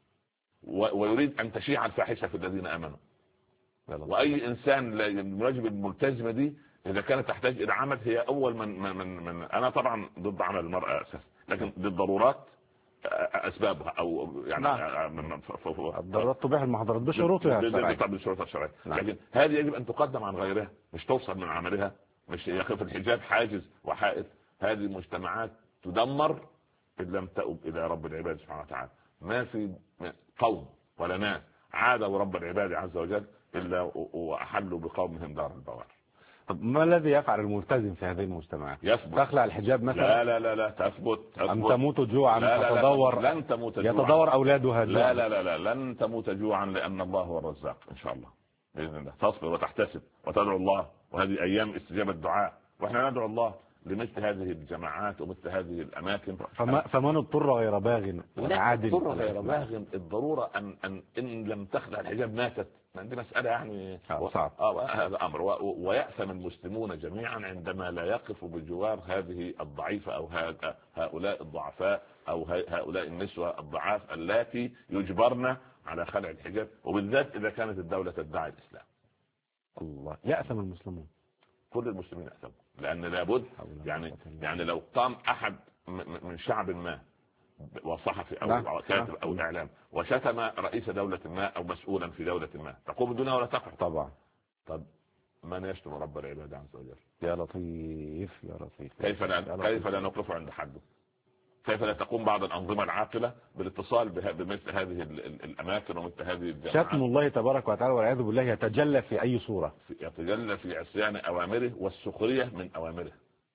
ويريد أن تشيع الفاحشة في الذين آمنوا. وأي إنسان الواجب الملتزمة دي إذا كانت تحتاج إلى عمل هي أول من أنا طبعا ضد عمل المرأة أساسا، لكن للضرورات أسبابها أو يعني الضرورات تبيح المحظورات بشروطها الشرعية. لكن هذه يجب أن تقدم عن غيرها، مش توصل من عملها، مش يخف الحجاب حاجز وحائط. هذه المجتمعات تدمر إن لم تؤب إلى رب العباد سبحانه وتعالى. ما في قوم ولا ناس عادوا رب العباد عز وجل إلا وأحلوا بقومهم دار البوار. طب ما الذي يفعل الملتزم في هذه المجتمعات؟ تخلع الحجاب مثلا؟ لا تثبت. أم تموت جوعا فتدور؟ لن تموت جوعا. يتدور أولادها جوعا. لا لن تموت جوعا لأن الله هو الرزاق إن شاء الله بإذن الله. تصبر وتحتسب وتدعو الله، وهذه أيام استجابة الدعاء، وإحنا ندعو الله لمثل هذه الجماعات ومثل هذه الأماكن. فمن اضطر غير باغ عادل. اضطر غير باغ. الضرورة إن لم تخلع الحجاب ماتت. دي مسألة يعني صعب. هذا أمر. ويأثم المسلمون جميعا عندما لا يقفوا بجوار هذه الضعيفة أو هؤلاء الضعفاء أو هؤلاء النسوة الضعاف التي يجبرن على خلع الحجاب، وبالذات إذا كانت الدولة تدعي الإسلام. الله. يأثم المسلمون. كل المسلمين يأثموا، لأن لابد يعني لو قام أحد من شعب ما وصحفي أو كاتب أو إعلام وشتم رئيس دولة ما أو مسؤولا في دولة ما، تقوم الدنيا ولا تقع؟ طبعا. طب من يشتم رب العباد عز وجل؟ يا لطيف يا لطيف. كيف لا نوقف عند حده؟ كيف لا تقوم بعض الأنظمة العاقلة بالاتصال بمثل هذه الأماكن ومثل هذه الجماعات؟ شتم الله تبارك وتعالى والعياذ بالله يتجلى في أي صورة؟ يتجلى في عصيان أوامره والسخرية من أوامره.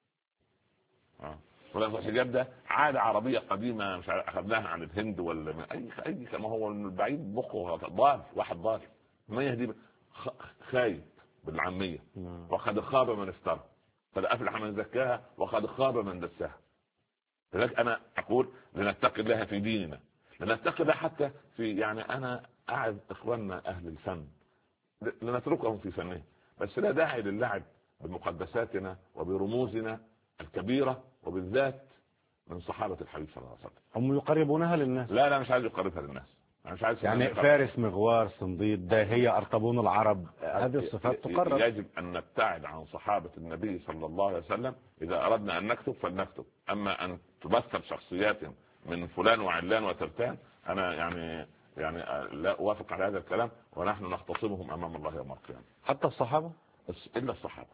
الحجاب ده عادة عربية قديمة مش أخذناها عن الهند ولا من أي كما هو البعيد بقه ضال واحد ضال ما يهدي خايب بالعامية. وقد خاب من افترى قد أفلح من زكاها وقد خاب من دساها. لذلك أنا أقول لنتقي الله في ديننا، لنتقي الله حتى في يعني أنا أعد إخواننا أهل الفن لنتركهم في فنهم، بس لا داعي للعب بمقدساتنا وبرموزنا الكبيرة وبالذات من صحابة الحبيب صلى الله عليه وسلم. هم يقربونها للناس؟ لا مش عايز يقربها للناس. أنا مش عايز يعني فارس مغوار صنديد داهية أرطبون العرب هذه الصفات تقرب. يجب أن نبتعد عن صحابة النبي صلى الله عليه وسلم. إذا أردنا أن نكتب فلنكتب، أما أن تمثل شخصيات من فلان وعلان وترتان أنا يعني لا أوافق على هذا الكلام، ونحن نختصمهم أمام الله يوم القيامة. حتى الصحابة؟ إلا الصحابة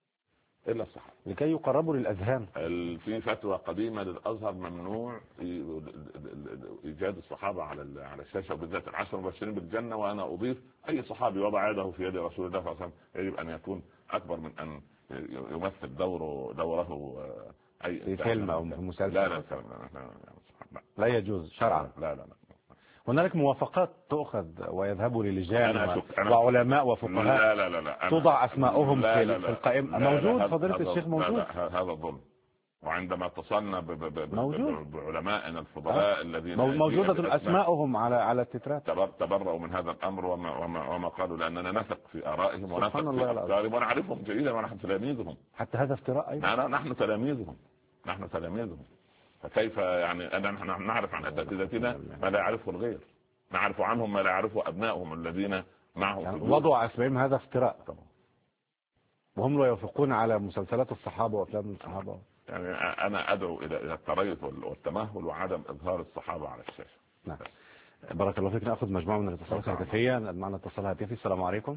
لكي يقربوا للأذهان. في فتوى قديمة للأزهر ممنوع إيجاد الصحابة على الشاشة، وبالذات العشر المبشرين بالجنة. وأنا أضيف أي صحابي وضع يده في يد رسول الله صلى الله عليه وسلم يجب أن يكون أكبر من أن يمثل دوره أي في فيلم أو مسلسل. لا يجوز شرعا. لا هنالك موافقات تؤخذ ويذهبوا للجان وعلماء وفقهاء لا توضع أسماءهم في القائمة. موجود فضيلة الشيخ موجود. هذا ظلم. وعندما اتصلنا بعلمائنا الفضلاء الذين موجودة أسماءهم على التترات تبرؤوا من هذا الأمر وما قالوا، لأننا نثق في آرائهم ونثق في أفكارهم ونعرفهم جيدا ونحن تلاميذهم. حتى هذا افتراء أيضا. نحن تلاميذهم. فكيف يعني نحن نعرف عن أساتذتنا ما لا يعرفه الغير، نعرف عنهم ما لا يعرفه أبنائهم الذين معهم يعني وضع أسمائهم هذا افتراء طبعا، وهم لا يوافقون على مسلسلات الصحابة وأفلام الصحابة. يعني أنا أدعو إلى التريث والتمهل وعدم إظهار الصحابة على الشاشة. نعم. بارك الله فيك. نأخذ مجموعة من الاتصالات الهاتفية. معنا اتصال هاتفي. السلام عليكم.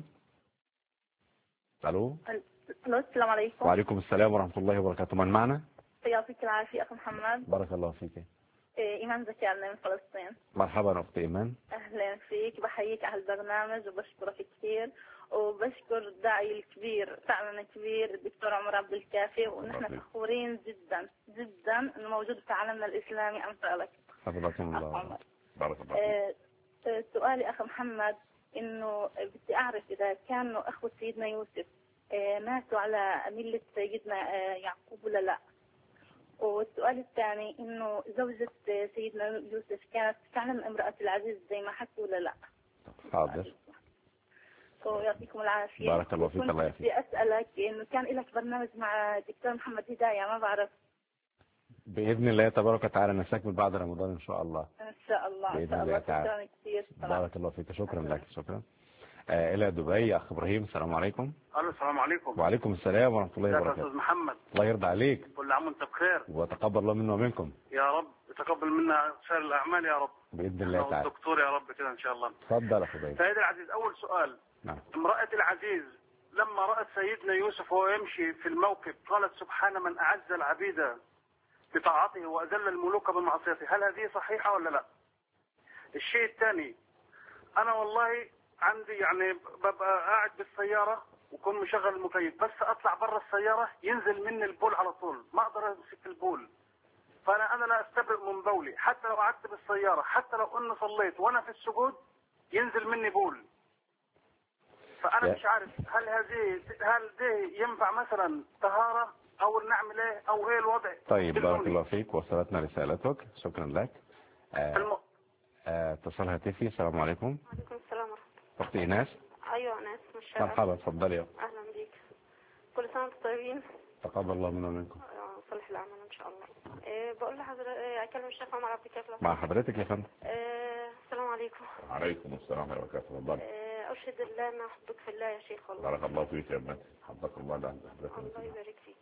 ألو. السلام عليكم. وعليكم السلام ورحمة الله وبركاته. من معنا؟ يعطيك العافية أخي محمد. بارك الله فيك. إيمان زكريا من فلسطين. مرحبا أختي إيمان. أهلا فيك، بحييك على البرنامج وبشكرك كثير، وبشكر الداعي الكبير فعلا كبير الدكتور عمر عبد الكافي، ونحن فخورين جدا جدا إنه موجود في عالمنا الإسلامي أمثالك. حفظكم الله. بارك الله فيك. سؤالي أخي محمد إنه بدي أعرف إذا كانوا أخوة سيدنا يوسف ماتوا على ملة سيدنا يعقوب ولا لا؟ والسؤال الثاني إنه زوجة سيدنا يوسف كانت فعلا امرأة العزيز زي ما حكوا ولا لا؟ حاضر. ويعطيكم العافية. بارك الله فيك. الله يعافيك. بدي أسألك إنه كان لك برنامج مع الدكتور محمد هداية، ما بعرف. بإذن الله تبارك وتعالى نستكمل بعد رمضان إن شاء الله. إن شاء الله. بإذن الله تعالى. بارك الله فيك. شكرا لك. شكرا. إلى دبي أخ إبراهيم. السلام عليكم. السلام عليكم. وعليكم السلام ورحمة الله وبركاته. أستاذ محمد. الله يرضى عليك. كل عام وأنت بخير. وتقبل الله منا ومنكم. يا رب تقبل منا سائر الأعمال يا رب. بإذن الله تعالى. الدكتور يا رب كده إن شاء الله. تفضل يا أخي. سيدي العزيز، أول سؤال. نعم. امرأة العزيز لما رأت سيدنا يوسف وهو يمشي في الموكب قالت سبحان من أعز العبيد بطاعته وأذل الملوك بمعصيته، هل هذه صحيحة ولا لا؟ الشيء الثاني، أنا والله عندي يعني ببقى قاعد بالسيارة وكون مشغل المكيف، بس أطلع برا السيارة ينزل مني البول على طول، ما أقدر أمسك البول. فأنا لا أستبرئ من بولي، حتى لو قعدت بالسيارة، حتى لو أني صليت وأنا في السجود ينزل مني بول. فأنا مش عارف هل ده ينفع مثلا طهارة أو نعمل إيه أو إيه الوضع؟ طيب بارك الله فيك. وصلتنا رسالتك. شكرا لك. اتصال هاتفي. السلام عليكم. وعليكم السلام ورحمة الله. أختي إيناس. أيوة إيناس من الشارع. مرحبا تفضلي. أهلا بيك. كل سنة وأنتم طيبين. تقبل الله منا ومنكم. صلح الأعمال إن شاء الله. بقول لحضرتك أكلم الشيخ عمر عبد الكافي. مع حضرتك يا فندم. السلام عليكم. وعليكم السلام ورحمة الله وبركاته. تفضل. أشهد الله أن أحبك في الله يا شيخ. والله بارك الله فيك يا ابنتي. حفظك الله لعند حضرتك. الله يبارك فيك.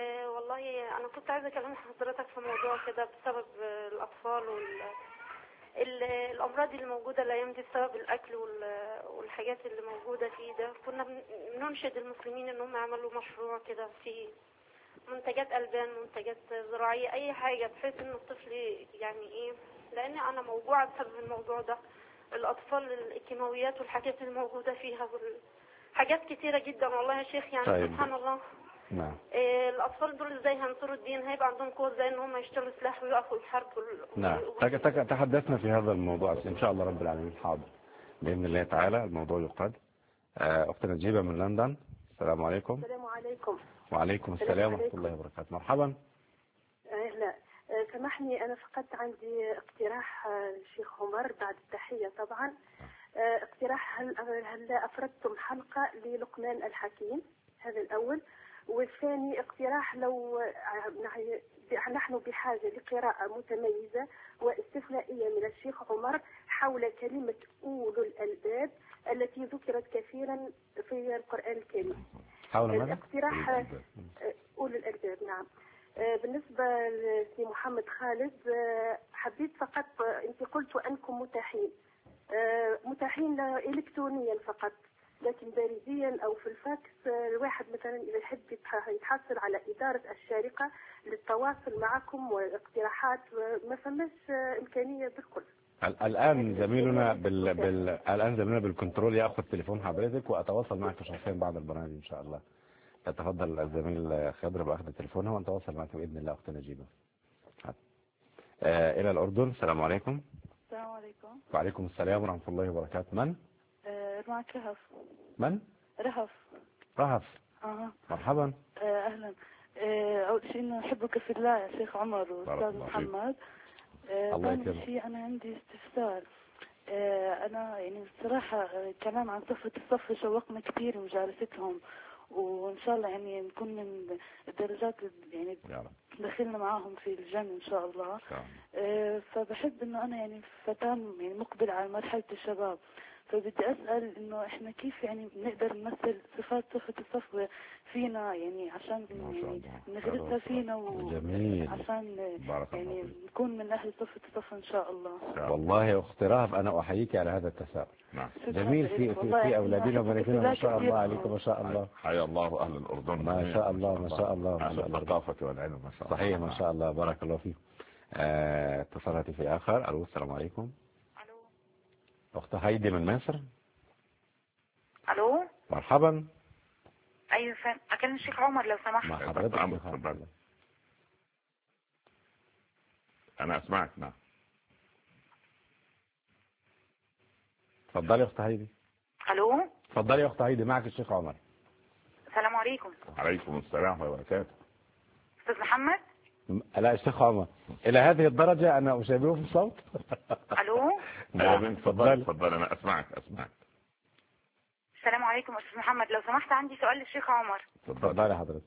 والله أنا كنت عايزة أكلم حضرتك في موضوع كده بسبب الأطفال الأمراض اللي موجودة الأيام دي بسبب الأكل والحاجات اللي موجودة فيه ده، كنا بننشد المسلمين إنهم يعملوا مشروع كده في منتجات ألبان، منتجات زراعية، أي حاجة بحيث إن الطفل يعني إيه، لأن أنا موجوعة بسبب الموضوع ده. الأطفال الكيماويات والحاجات الموجودة فيها حاجات كتيرة جدا والله يا شيخ، يعني طيب. سبحان الله. نعم. الأطفال دول ازاي هينصروا الدين؟ هيبقى عندهم قوة ازاي ان هم يشتروا سلاح ويقفوا يحاربوا؟ نعم. تحدثنا في هذا الموضوع إن شاء الله رب العالمين. حاضر بإذن الله تعالى الموضوع يقاد. أختنا نجيبة من لندن. السلام عليكم. السلام عليكم. وعليكم السلام ورحمة الله وبركاته. مرحبا. لا سامحني، أنا فقط عندي اقتراح الشيخ عمر بعد التحية طبعا. اقتراح، هل أفردتم حلقة للقمان الحكيم؟ هذا الأول. والثاني اقتراح، لو نحن بحاجة لقراءة متميزة واستثنائية من الشيخ عمر حول كلمة أولو الألباب التي ذكرت كثيرا في القرآن الكريم. حول ماذا؟ الاقتراح أولو الألباب. نعم. بالنسبة لمحمد خالد، حبيت فقط، أنت قلت أنكم متاحين إلكترونيا فقط، لكن بريديا أو في الفاكس الواحد مثلا إذا يحب يتحصل على إدارة الشارقة للتواصل معكم والاقتراحات، ما فماش إمكانية بالكل. الآن زميلنا الآن زميلنا بالكنترول يأخذ تليفون حضرتك وأتواصل معك شخصيا بعد البرنامج إن شاء الله. تفضل الزميل خضر بأخذ تليفونها ونتواصل معك بإذن الله أختنا نجيبة. إلى الأردن. السلام عليكم. السلام عليكم. وعليكم السلام ورحمة الله وبركاته. من؟ معك رهف. من؟ رهف. مرحبا. أهلا. أول شيء إنه أحبك في الله يا شيخ عمر وأستاذ محمد. ثاني شيء أنا عندي استفسار. أنا يعني الصراحة كلام عن صفة الصف شوقنا كثير مجالستهم، وإن شاء الله يعني نكون من الدرجات يعني دخلنا معاهم في الجنة إن شاء الله. فبحب إنه أنا يعني فتاة يعني مقبل على مرحلة الشباب، فبدي أسأل إنه إحنا كيف يعني نقدر نمثل صفات صفة الصفوة فينا، يعني عشان يعني نغرسها فينا وعشان يعني نكون من أهل صفة الصفوة إن شاء الله. والله يا أخت رهب أنا أحييك على هذا التساؤل. جميل في أولادنا وبناتنا ما شاء الله عليكم ما شاء الله. حيا الله أهل الأردن ما شاء الله ما شاء الله أهل الثقافة والعلم ما شاء الله. صحيح ما شاء الله بارك الله فيك. اتصالاتي في آخر. ألو السلام عليكم. أخت هايدي من مصر. ألو مرحبا. أيوة أكلم الشيخ عمر لو سمحت. مع حضرتك. أنا أسمعك. نعم تفضلي يا أخت هايدي. ألو تفضلي يا أخت هايدي معك الشيخ عمر. السلام عليكم. وعليكم السلام ورحمة الله وبركاته. أستاذ محمد. لا الشيخ عمر إلى هذه الدرجة أنا أشابهه في الصوت. ألو تفضل أنا أسمعك. السلام عليكم أستاذ محمد، لو سمحت عندي سؤال للشيخ عمر. تفضلي حضرتك.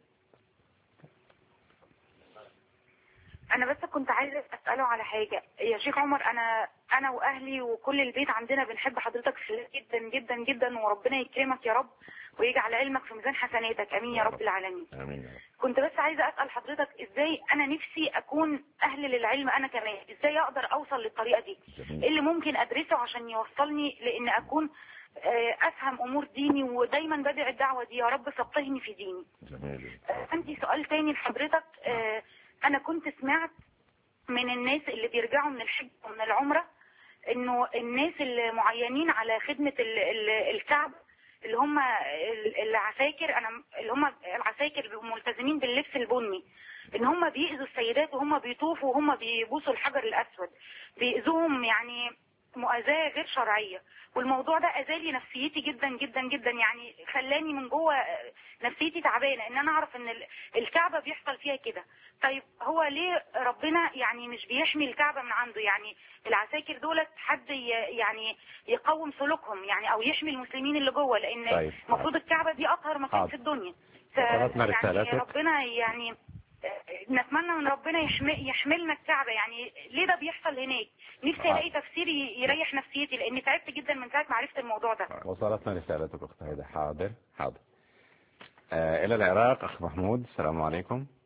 أنا بس كنت عايزة أسأله على حاجة يا شيخ عمر. أنا وأهلي وكل البيت عندنا بنحب حضرتك في الله جدا جدا جدا، وربنا يكرمك يا رب ويجعل علمك في ميزان حسناتك. امين يا رب العالمين. امين. كنت بس عايزه اسال حضرتك ازاي انا نفسي اكون اهل للعلم انا كمان، ازاي اقدر اوصل للطريقه دي؟ ايه اللي ممكن ادرسه عشان يوصلني لان اكون افهم امور ديني، ودايما بدعي الدعوه دي يا رب فقهني في ديني. جميل. عندي سؤال تاني لحضرتك. انا كنت سمعت من الناس اللي بيرجعوا من الحج ومن العمره انه الناس المعينين على خدمه الكعبه اللي هم العساكر، اللي هم العساكر ملتزمين باللبس البني، ان هم بيأذوا السيدات وهم بيطوفوا وهم بيبوسوا الحجر الاسود، بيأذوهم يعني مؤاذاة غير شرعية. والموضوع ده اذالي نفسيتي جدا جدا جدا، يعني خلاني من جوه نفسيتي تعبانه ان انا اعرف ان الكعبه بيحصل فيها كده. طيب هو ليه ربنا يعني مش بيحمي الكعبه من عنده؟ يعني العساكر دولت حد يعني يقوم سلوكهم يعني، او يحمي المسلمين اللي جوه، لان المفروض الكعبه دي اطهر مكان في الدنيا. يعني ربنا يعني نتمنى من ربنا يحملنا الكعبة. يعني ليه ده بيحصل هناك؟ نفسي الاقي تفسير يريح نفسيتي، لاني تعبت جدا من ساعة ما عرفت الموضوع ده. وصلتنا رسالتك اخت هيدا. حاضر. الى العراق اخ محمود. السلام عليكم.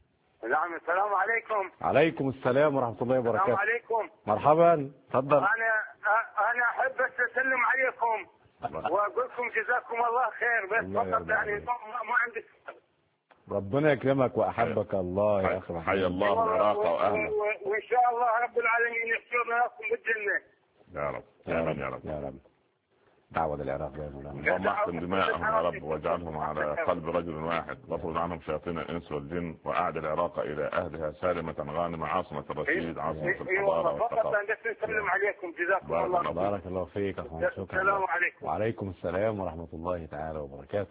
نعم السلام عليكم. عليكم السلام ورحمة الله وبركاته. السلام عليكم. مرحبا تفضل. أنا أحب بس أسلم عليكم وأقول لكم جزاكم الله خير، بس فقط يعني ما عندي. ربنا يكرمك وأحبك الله يا أخي. حي الله العراق وأهله. وإن شاء الله رب العالمين يحشرنا لكم بالجنة. يا رب آمين يا رب. يا رب. دعوة العراق يا مولانا. اللهم احسن دماءهم يا رب واجعلهم على قلب رجل واحد، واطرد عنهم شياطين الانس والجن، واعد العراق الى اهلها سالمة غانمة عاصمة الرشيد، عاصمة الحضارة والثقافة. فقط بس نسلم عليكم جزاكم الله. بارك الله فيك اخوان. شكرا. السلام عليكم. وعليكم السلام ورحمة الله تعالى وبركاته.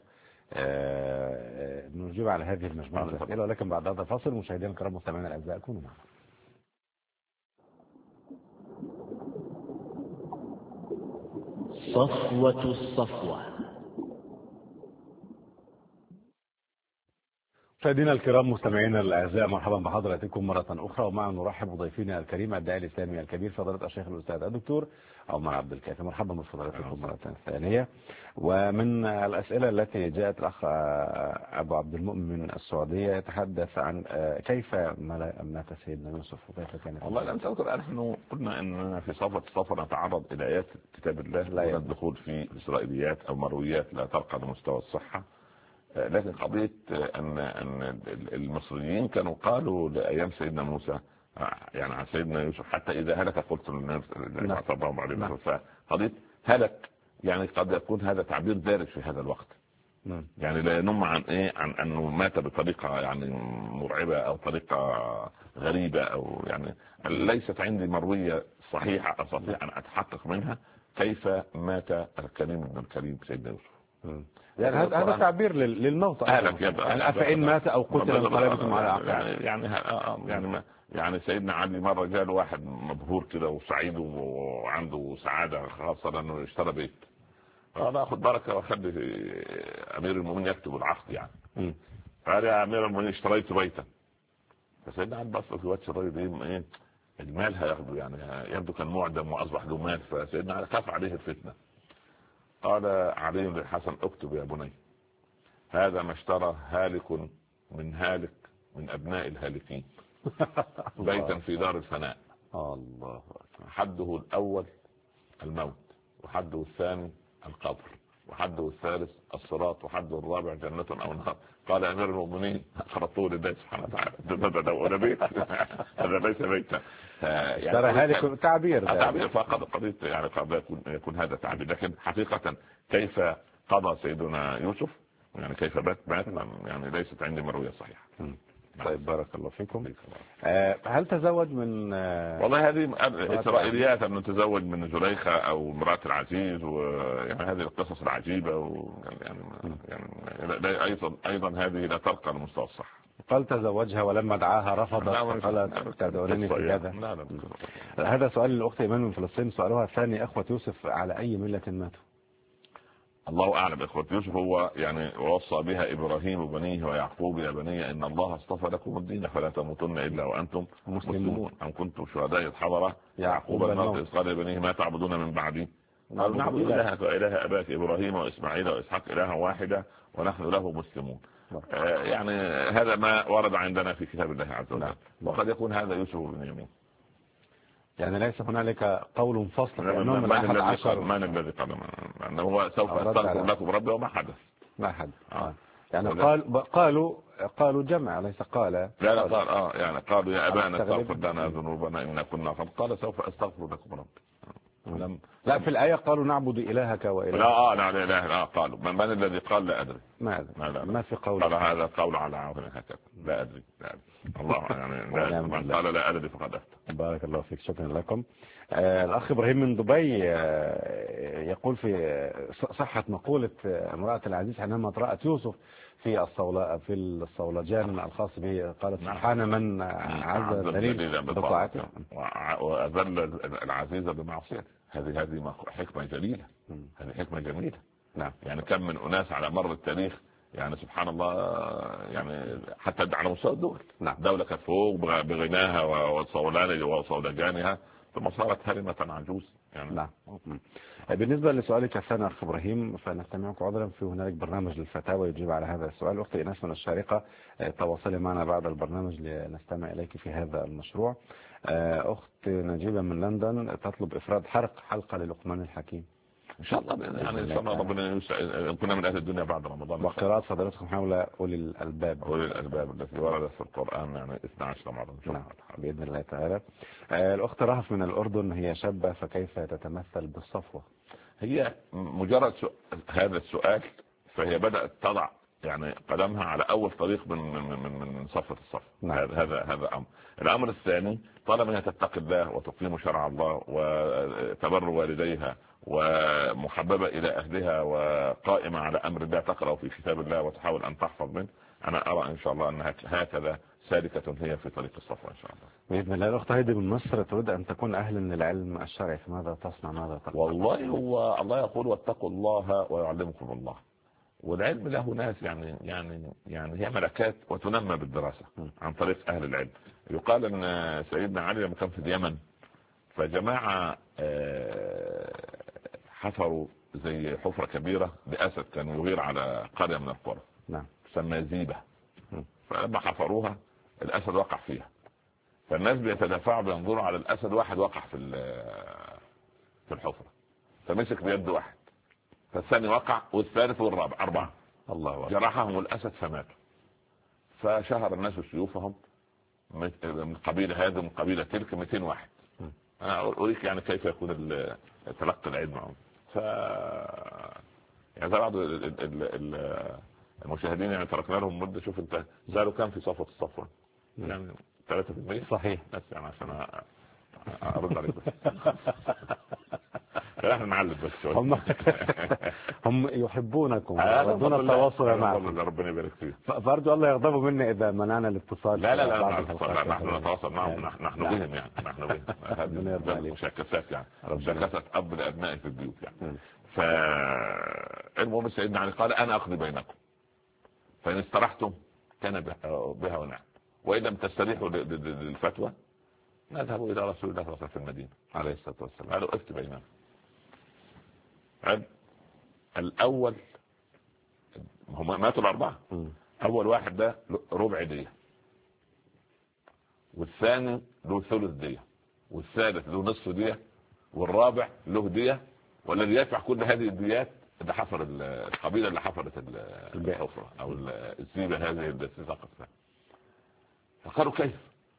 نجيب على هذه المجموعة من الأسئلة، ولكن بعد هذا الفاصل مشاهدينا الكرام مستمعينا الأعزاء كونوا معنا. صفوة الصفوة. مشاهدينا الكرام مستمعينا الاعزاء، مرحبا بحضراتكم مره اخرى، ومعنا نرحب بضيفنا الكريم الداعي الاسلامي الكبير فضيله الشيخ الاستاذ الدكتور عمر عبد الكافي. مرحبا بفضيلتكم مره ثانيه. ومن الاسئله التي جاءت الاخ ابو عبد المؤمن من السعوديه يتحدث عن كيف مات سيدنا يوسف وكيف كانت. والله لم تذكر، نحن قلنا اننا في صفة السفر نتعرض الى ايات كتاب الله لا الدخول في اسرائيليات او مرويات لا ترقى لمستوى الصحه. لكن قضية أن المصريين كانوا قالوا لأيام سيدنا موسى يعني عن سيدنا يوسف حتى إذا هلك قلت للناس فقضية هلك يعني قد يكون هذا تعبير دارج في هذا الوقت. يعني لا ينم عن عن أنه مات بطريقة يعني مرعبة أو طريقة غريبة أو يعني ليست عندي مروية صحيحة أستطيع أن أتحقق منها كيف مات الكريم ابن الكريم سيدنا يوسف. يعني هذا تعبير للموت يعني أفإن مات أو قتل انقلبتم على أعقابكم. يعني سيدنا علي مرة جاء له واحد مبهور كده وسعيد وعنده سعادة خاصة لأنه اشترى بيت، قال أخذ بركة وأخلي أمير المؤمنين يكتب العقد يعني. قال يا أمير المؤمنين اشتريت بيتا. فسيدنا علي بص في وجه الرجل المال هياخده يعني يبدو كان معدم وأصبح له مال، فسيدنا علي خاف عليه الفتنة. قال علي للحسن اكتب يا بني هذا ما اشترى هالك من هالك من أبناء الهالكين بيتا في دار الفناء. الله. حده الأول الموت، وحده الثاني القبر، وحده الثالث الصراط، وحده الرابع جنة أو نار. قال أمير المؤمنين خرطوا لله سبحانه وتعالى بيت هذا ليس بيتا. اشترى هالك تعبير فقط قضية يعني قد يكون هذا تعبير، لكن حقيقة كيف قضى سيدنا يوسف يعني كيف مات يعني ليست عندي مروية صحيحة. طيب بارك الله فيكم. هل تزوج من والله هذه إسرائيليات أنه تزوج من زليخة أو امرأة العزيز، ويعني هذه القصص العجيبة يعني أيضا هذه لا ترقى لمستوى الصحة. قال تزوجها ولما دعاها رفضت قالت تدعونني في كذا. هذا سؤال الأخت إيمان من فلسطين. سؤالها الثاني أخوة يوسف على أي ملة ماتوا؟ الله أعلم. إخوة يوسف هو يعني وصى بها إبراهيم بنيه ويعقوب يا بني إن الله اصطفى لكم الدين فلا تموتن إلا وأنتم مسلمون. أم كنتم شهداء إذ حضر يعقوب الموت إذ قال لبنيه ما تعبدون من بعدي قالوا نعبد إلهك وإله أباك إبراهيم وإسماعيل وإسحاق إلها واحدة ونحن له مسلمون. يعني هذا ما ورد عندنا في كتاب الله عز وجل. وقد يكون هذا يوسف بن يمين. يعني ليس هنالك قول فصل من الذي قال أنه هو سوف أستغفر لكم ربي وما حدث. ما حدث. يعني قالوا جمع ليس قال. لا قال يعني قالوا يا أبانا استغفر لنا ذنوبنا إنا كنا قال سوف أستغفر لكم ربي. لا في الآية قالوا نعبد إلهك وإله. لا قالوا من الذي قال لا أدري. ما في قول. قال هذا قول على هكذا لا أدري. الله يعني من قال لا أدري فقد أفتى. بارك الله فيك. شكرا لكم. الأخ إبراهيم من دبي يقول في صحة مقولة امرأة العزيز حينما رأت يوسف في الصولجان الخاص به قالت سبحان من عز الذليل بطاعته وأذل العزيز بمعصيته. هذه حكمة جليلة. هذه حكمة جميلة. نعم. يعني كم من أناس على مر التاريخ يعني سبحان الله يعني حتى على مستوى الدول. نعم. دولة كانت فوق بغناها وصولجانها ثم صارت هرمة عجوز يعني. نعم. بالنسبة لسؤالك الثاني أخ إبراهيم، فنستمعك عذرا، في هنالك برنامج للفتاوى يجيب على هذا السؤال. أختي إيناس من الشارقة، تواصلي معنا بعد البرنامج لنستمع إليك في هذا المشروع. أخت نجيبة من لندن تطلب إفراد حلقة للقمان الحكيم. ان شاء الله يعني ان شاء الله ربنا كنا من اهل الدنيا بعد رمضان. وقراءة فضيلتكم حول اولي الالباب. اولي الالباب التي وردت في القران يعني 12 مرة ان شاء الله. باذن الله تعالى. الاخت رهف من الاردن، هي شابة فكيف تتمثل بالصفوة؟ هي مجرد هذا السؤال فهي بدأت تضع يعني قدمها على اول طريق من صفة الصف. نعم. هذا امر. الامر الثاني، طالما هي تتقي الله وتقيم شرع الله وتبر والديها ومحببة إلى أهلها وقائمة على أمر الله، تقرأ في كتاب الله وتحاول أن تحفظ منه، أنا أرى إن شاء الله أنها هكذا سالكة هي في طريق الصفوة إن شاء الله بإذن الله. الأخت هيدي من مصر تريد أن تكون أهلا للعلم الشرعي، فماذا تصنع، ماذا تقول؟ والله هو الله يقول واتقوا الله ويعلمكم الله، والعلم له ناس يعني هي ملكات وتنمى بالدراسة عن طريق أهل العلم. يقال أن سيدنا علي لما كان في اليمن فجماعة حفروا زي حفرة كبيرة لأسد كان يغير على قرية من القرى. نعم. تسمى زيبة. فلما حفروها الأسد وقع فيها، فالناس بيتدافعوا بينظروا على الأسد، واحد وقع في الحفرة فمسك بيد واحد، فالثاني وقع والثالث والرابع، 4 الله جرحهم الأسد فماتوا. فشهر الناس سيوفهم من قبيلة هذه من قبيلة تلك 200 واحد. أنا أريك يعني كيف يكون تلقي العلم معهم. يعني بعض المشاهدين يعني تركنا لهم مدة، شوف انت زالوا كان في صفوة الصفوة يعني 3%. صحيح. بس يعني عشان أرد عليك بس احنا نعلم بس هم يحبونكم ودون التواصل معكم، ربنا يبارك فيك. فأرجو الله يغضبوا منا إذا منعنا الاتصال. لا نحن نتواصل معهم، نحن بهم يعني نحن بهم. هذه مشاكسات يعني مشاكسات أب لأبنائه في البيوت يعني. فالمهم سيدنا علي قال أنا أقضي بينكم، فإن استرحتم كان بها ونعم، وإن لم تستريحوا للفتوى نذهب إلى رسول الله صلى الله عليه وسلم في المدينة عليه الصلاة والسلام. قالوا افتي بيننا. الأول هم ماتوا الأربعة. أول واحد ده ربع دية، والثاني له ثلث دية، والثالث له نصف دية، والرابع له دية، والذي يدفع كل هذه الديات اللي حفر القبيلة اللي حفرت الحفرة أو الزيبة هذه التي سقطت. فقالوا كيف؟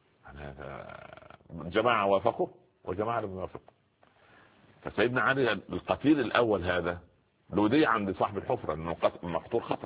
جماعة وافقوا وجماعة لم يوافقوا. فسيدنا علي القتيل الأول هذا له دية عند صاحب الحفرة لأنه مقتول خطأ.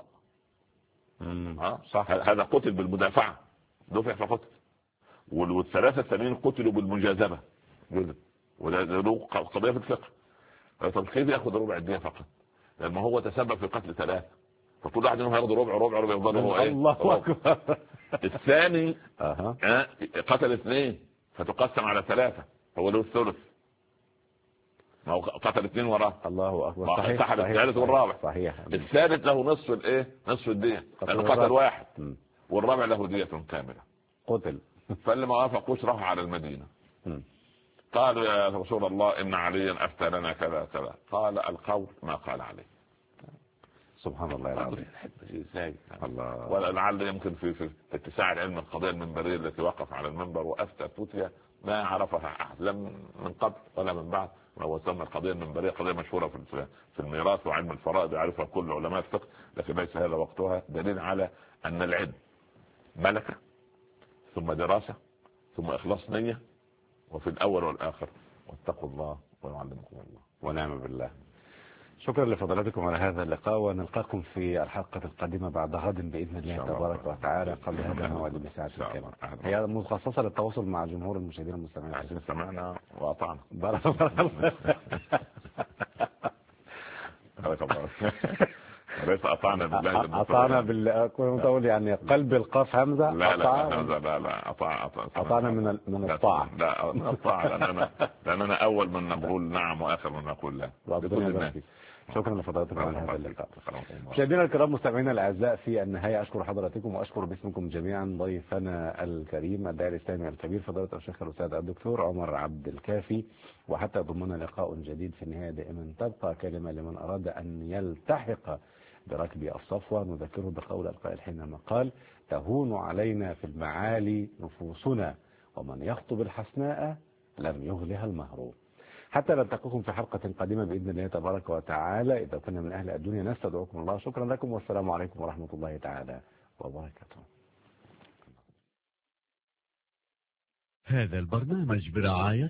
صح. هذا قتل بالمدافعة دفع فقتل، والثلاثة الثانيين قتلوا بالمجاذبة وده له قضية في الفقه. طب كيف يأخذ ربع الدية فقط؟ لما هو تسبب في قتل 3، فكل واحد منهم هياخذ ربع يفضل هو ايه؟ الله أكبر. الثاني قتل 2 فتقسم على 3 هو له الثلث، ما هو قتل 2 وراه. الله اكبر. صحيح. سحب الثالث والرابع. صحيح. الثالث له نصف الايه؟ نصف الدية، لأنه قتل 1 والرابع له دية كاملة قتل. فاللي ما وافقوش راحوا على المدينة. قالوا يا رسول الله إن عليا أفتى لنا كذا كذا. قال القول ما قال عليه. سبحان الله العظيم. الله. ولعل يمكن في اتساع العلم القضية المنبرية التي وقف على المنبر وأفتى فتية ما عرفها أحد لا من قبل ولا من بعد. وهو سمى القضية المنبرية قضية مشهورة في الميراث وعلم الفرائض يعرفها كل علماء الفقه، لكن ليس هذا وقتها. دليل على أن العلم ملكة ثم دراسة ثم إخلاص نية، وفي الأول والآخر واتقوا الله ويعلمكم الله. ونعم بالله. شكرا لفضلاتكم على هذا اللقاء، ونلقاكم في الحلقة القادمة بعد غد بإذن الله تبارك وتعالى قبل هذا الموعد بساعة الكلام. هي مخصصة للتواصل مع جمهور المشاهدين المستمعين. عشان سمعنا وأطعنا. ليس أطعنا بالله. أطعنا بالله. كنت أقول يعني قلب القاف همزة. لا أطعنا من الطاعة. لا من الطاعة لأننا أول من نقول نعم وآخر من نقول لا. شكرا لفضلاتكم على هذا اللقاء. مشاهدينا الكرام مستمعينا الاعزاء، في النهايه اشكر حضراتكم واشكر باسمكم جميعا ضيفنا الكريم الداعي الاسلامي الكبير فضيله الشيخ الاستاذ الدكتور عمر عبد الكافي. وحتى ضمنا لقاء جديد في النهايه دائما تبقى كلمه لمن اراد ان يلتحق بركب الصفوه، نذكره بقول القائل حينما قال: تهون علينا في المعالي نفوسنا ومن يخطب الحسناء لم يغلها المهر. حتى نلتقيكم في حلقة قادمة بإذن الله تبارك وتعالى. إذا كنا من أهل الدنيا نستدعوكم الله. شكرا لكم والسلام عليكم ورحمة الله تعالى وبركاته. هذا البرنامج برعاية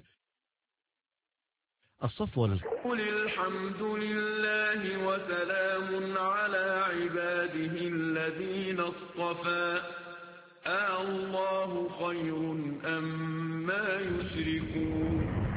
الصفوة. قل الحمد لله وسلام على عباده الذين اصطفى الله خير أم ما يشركون.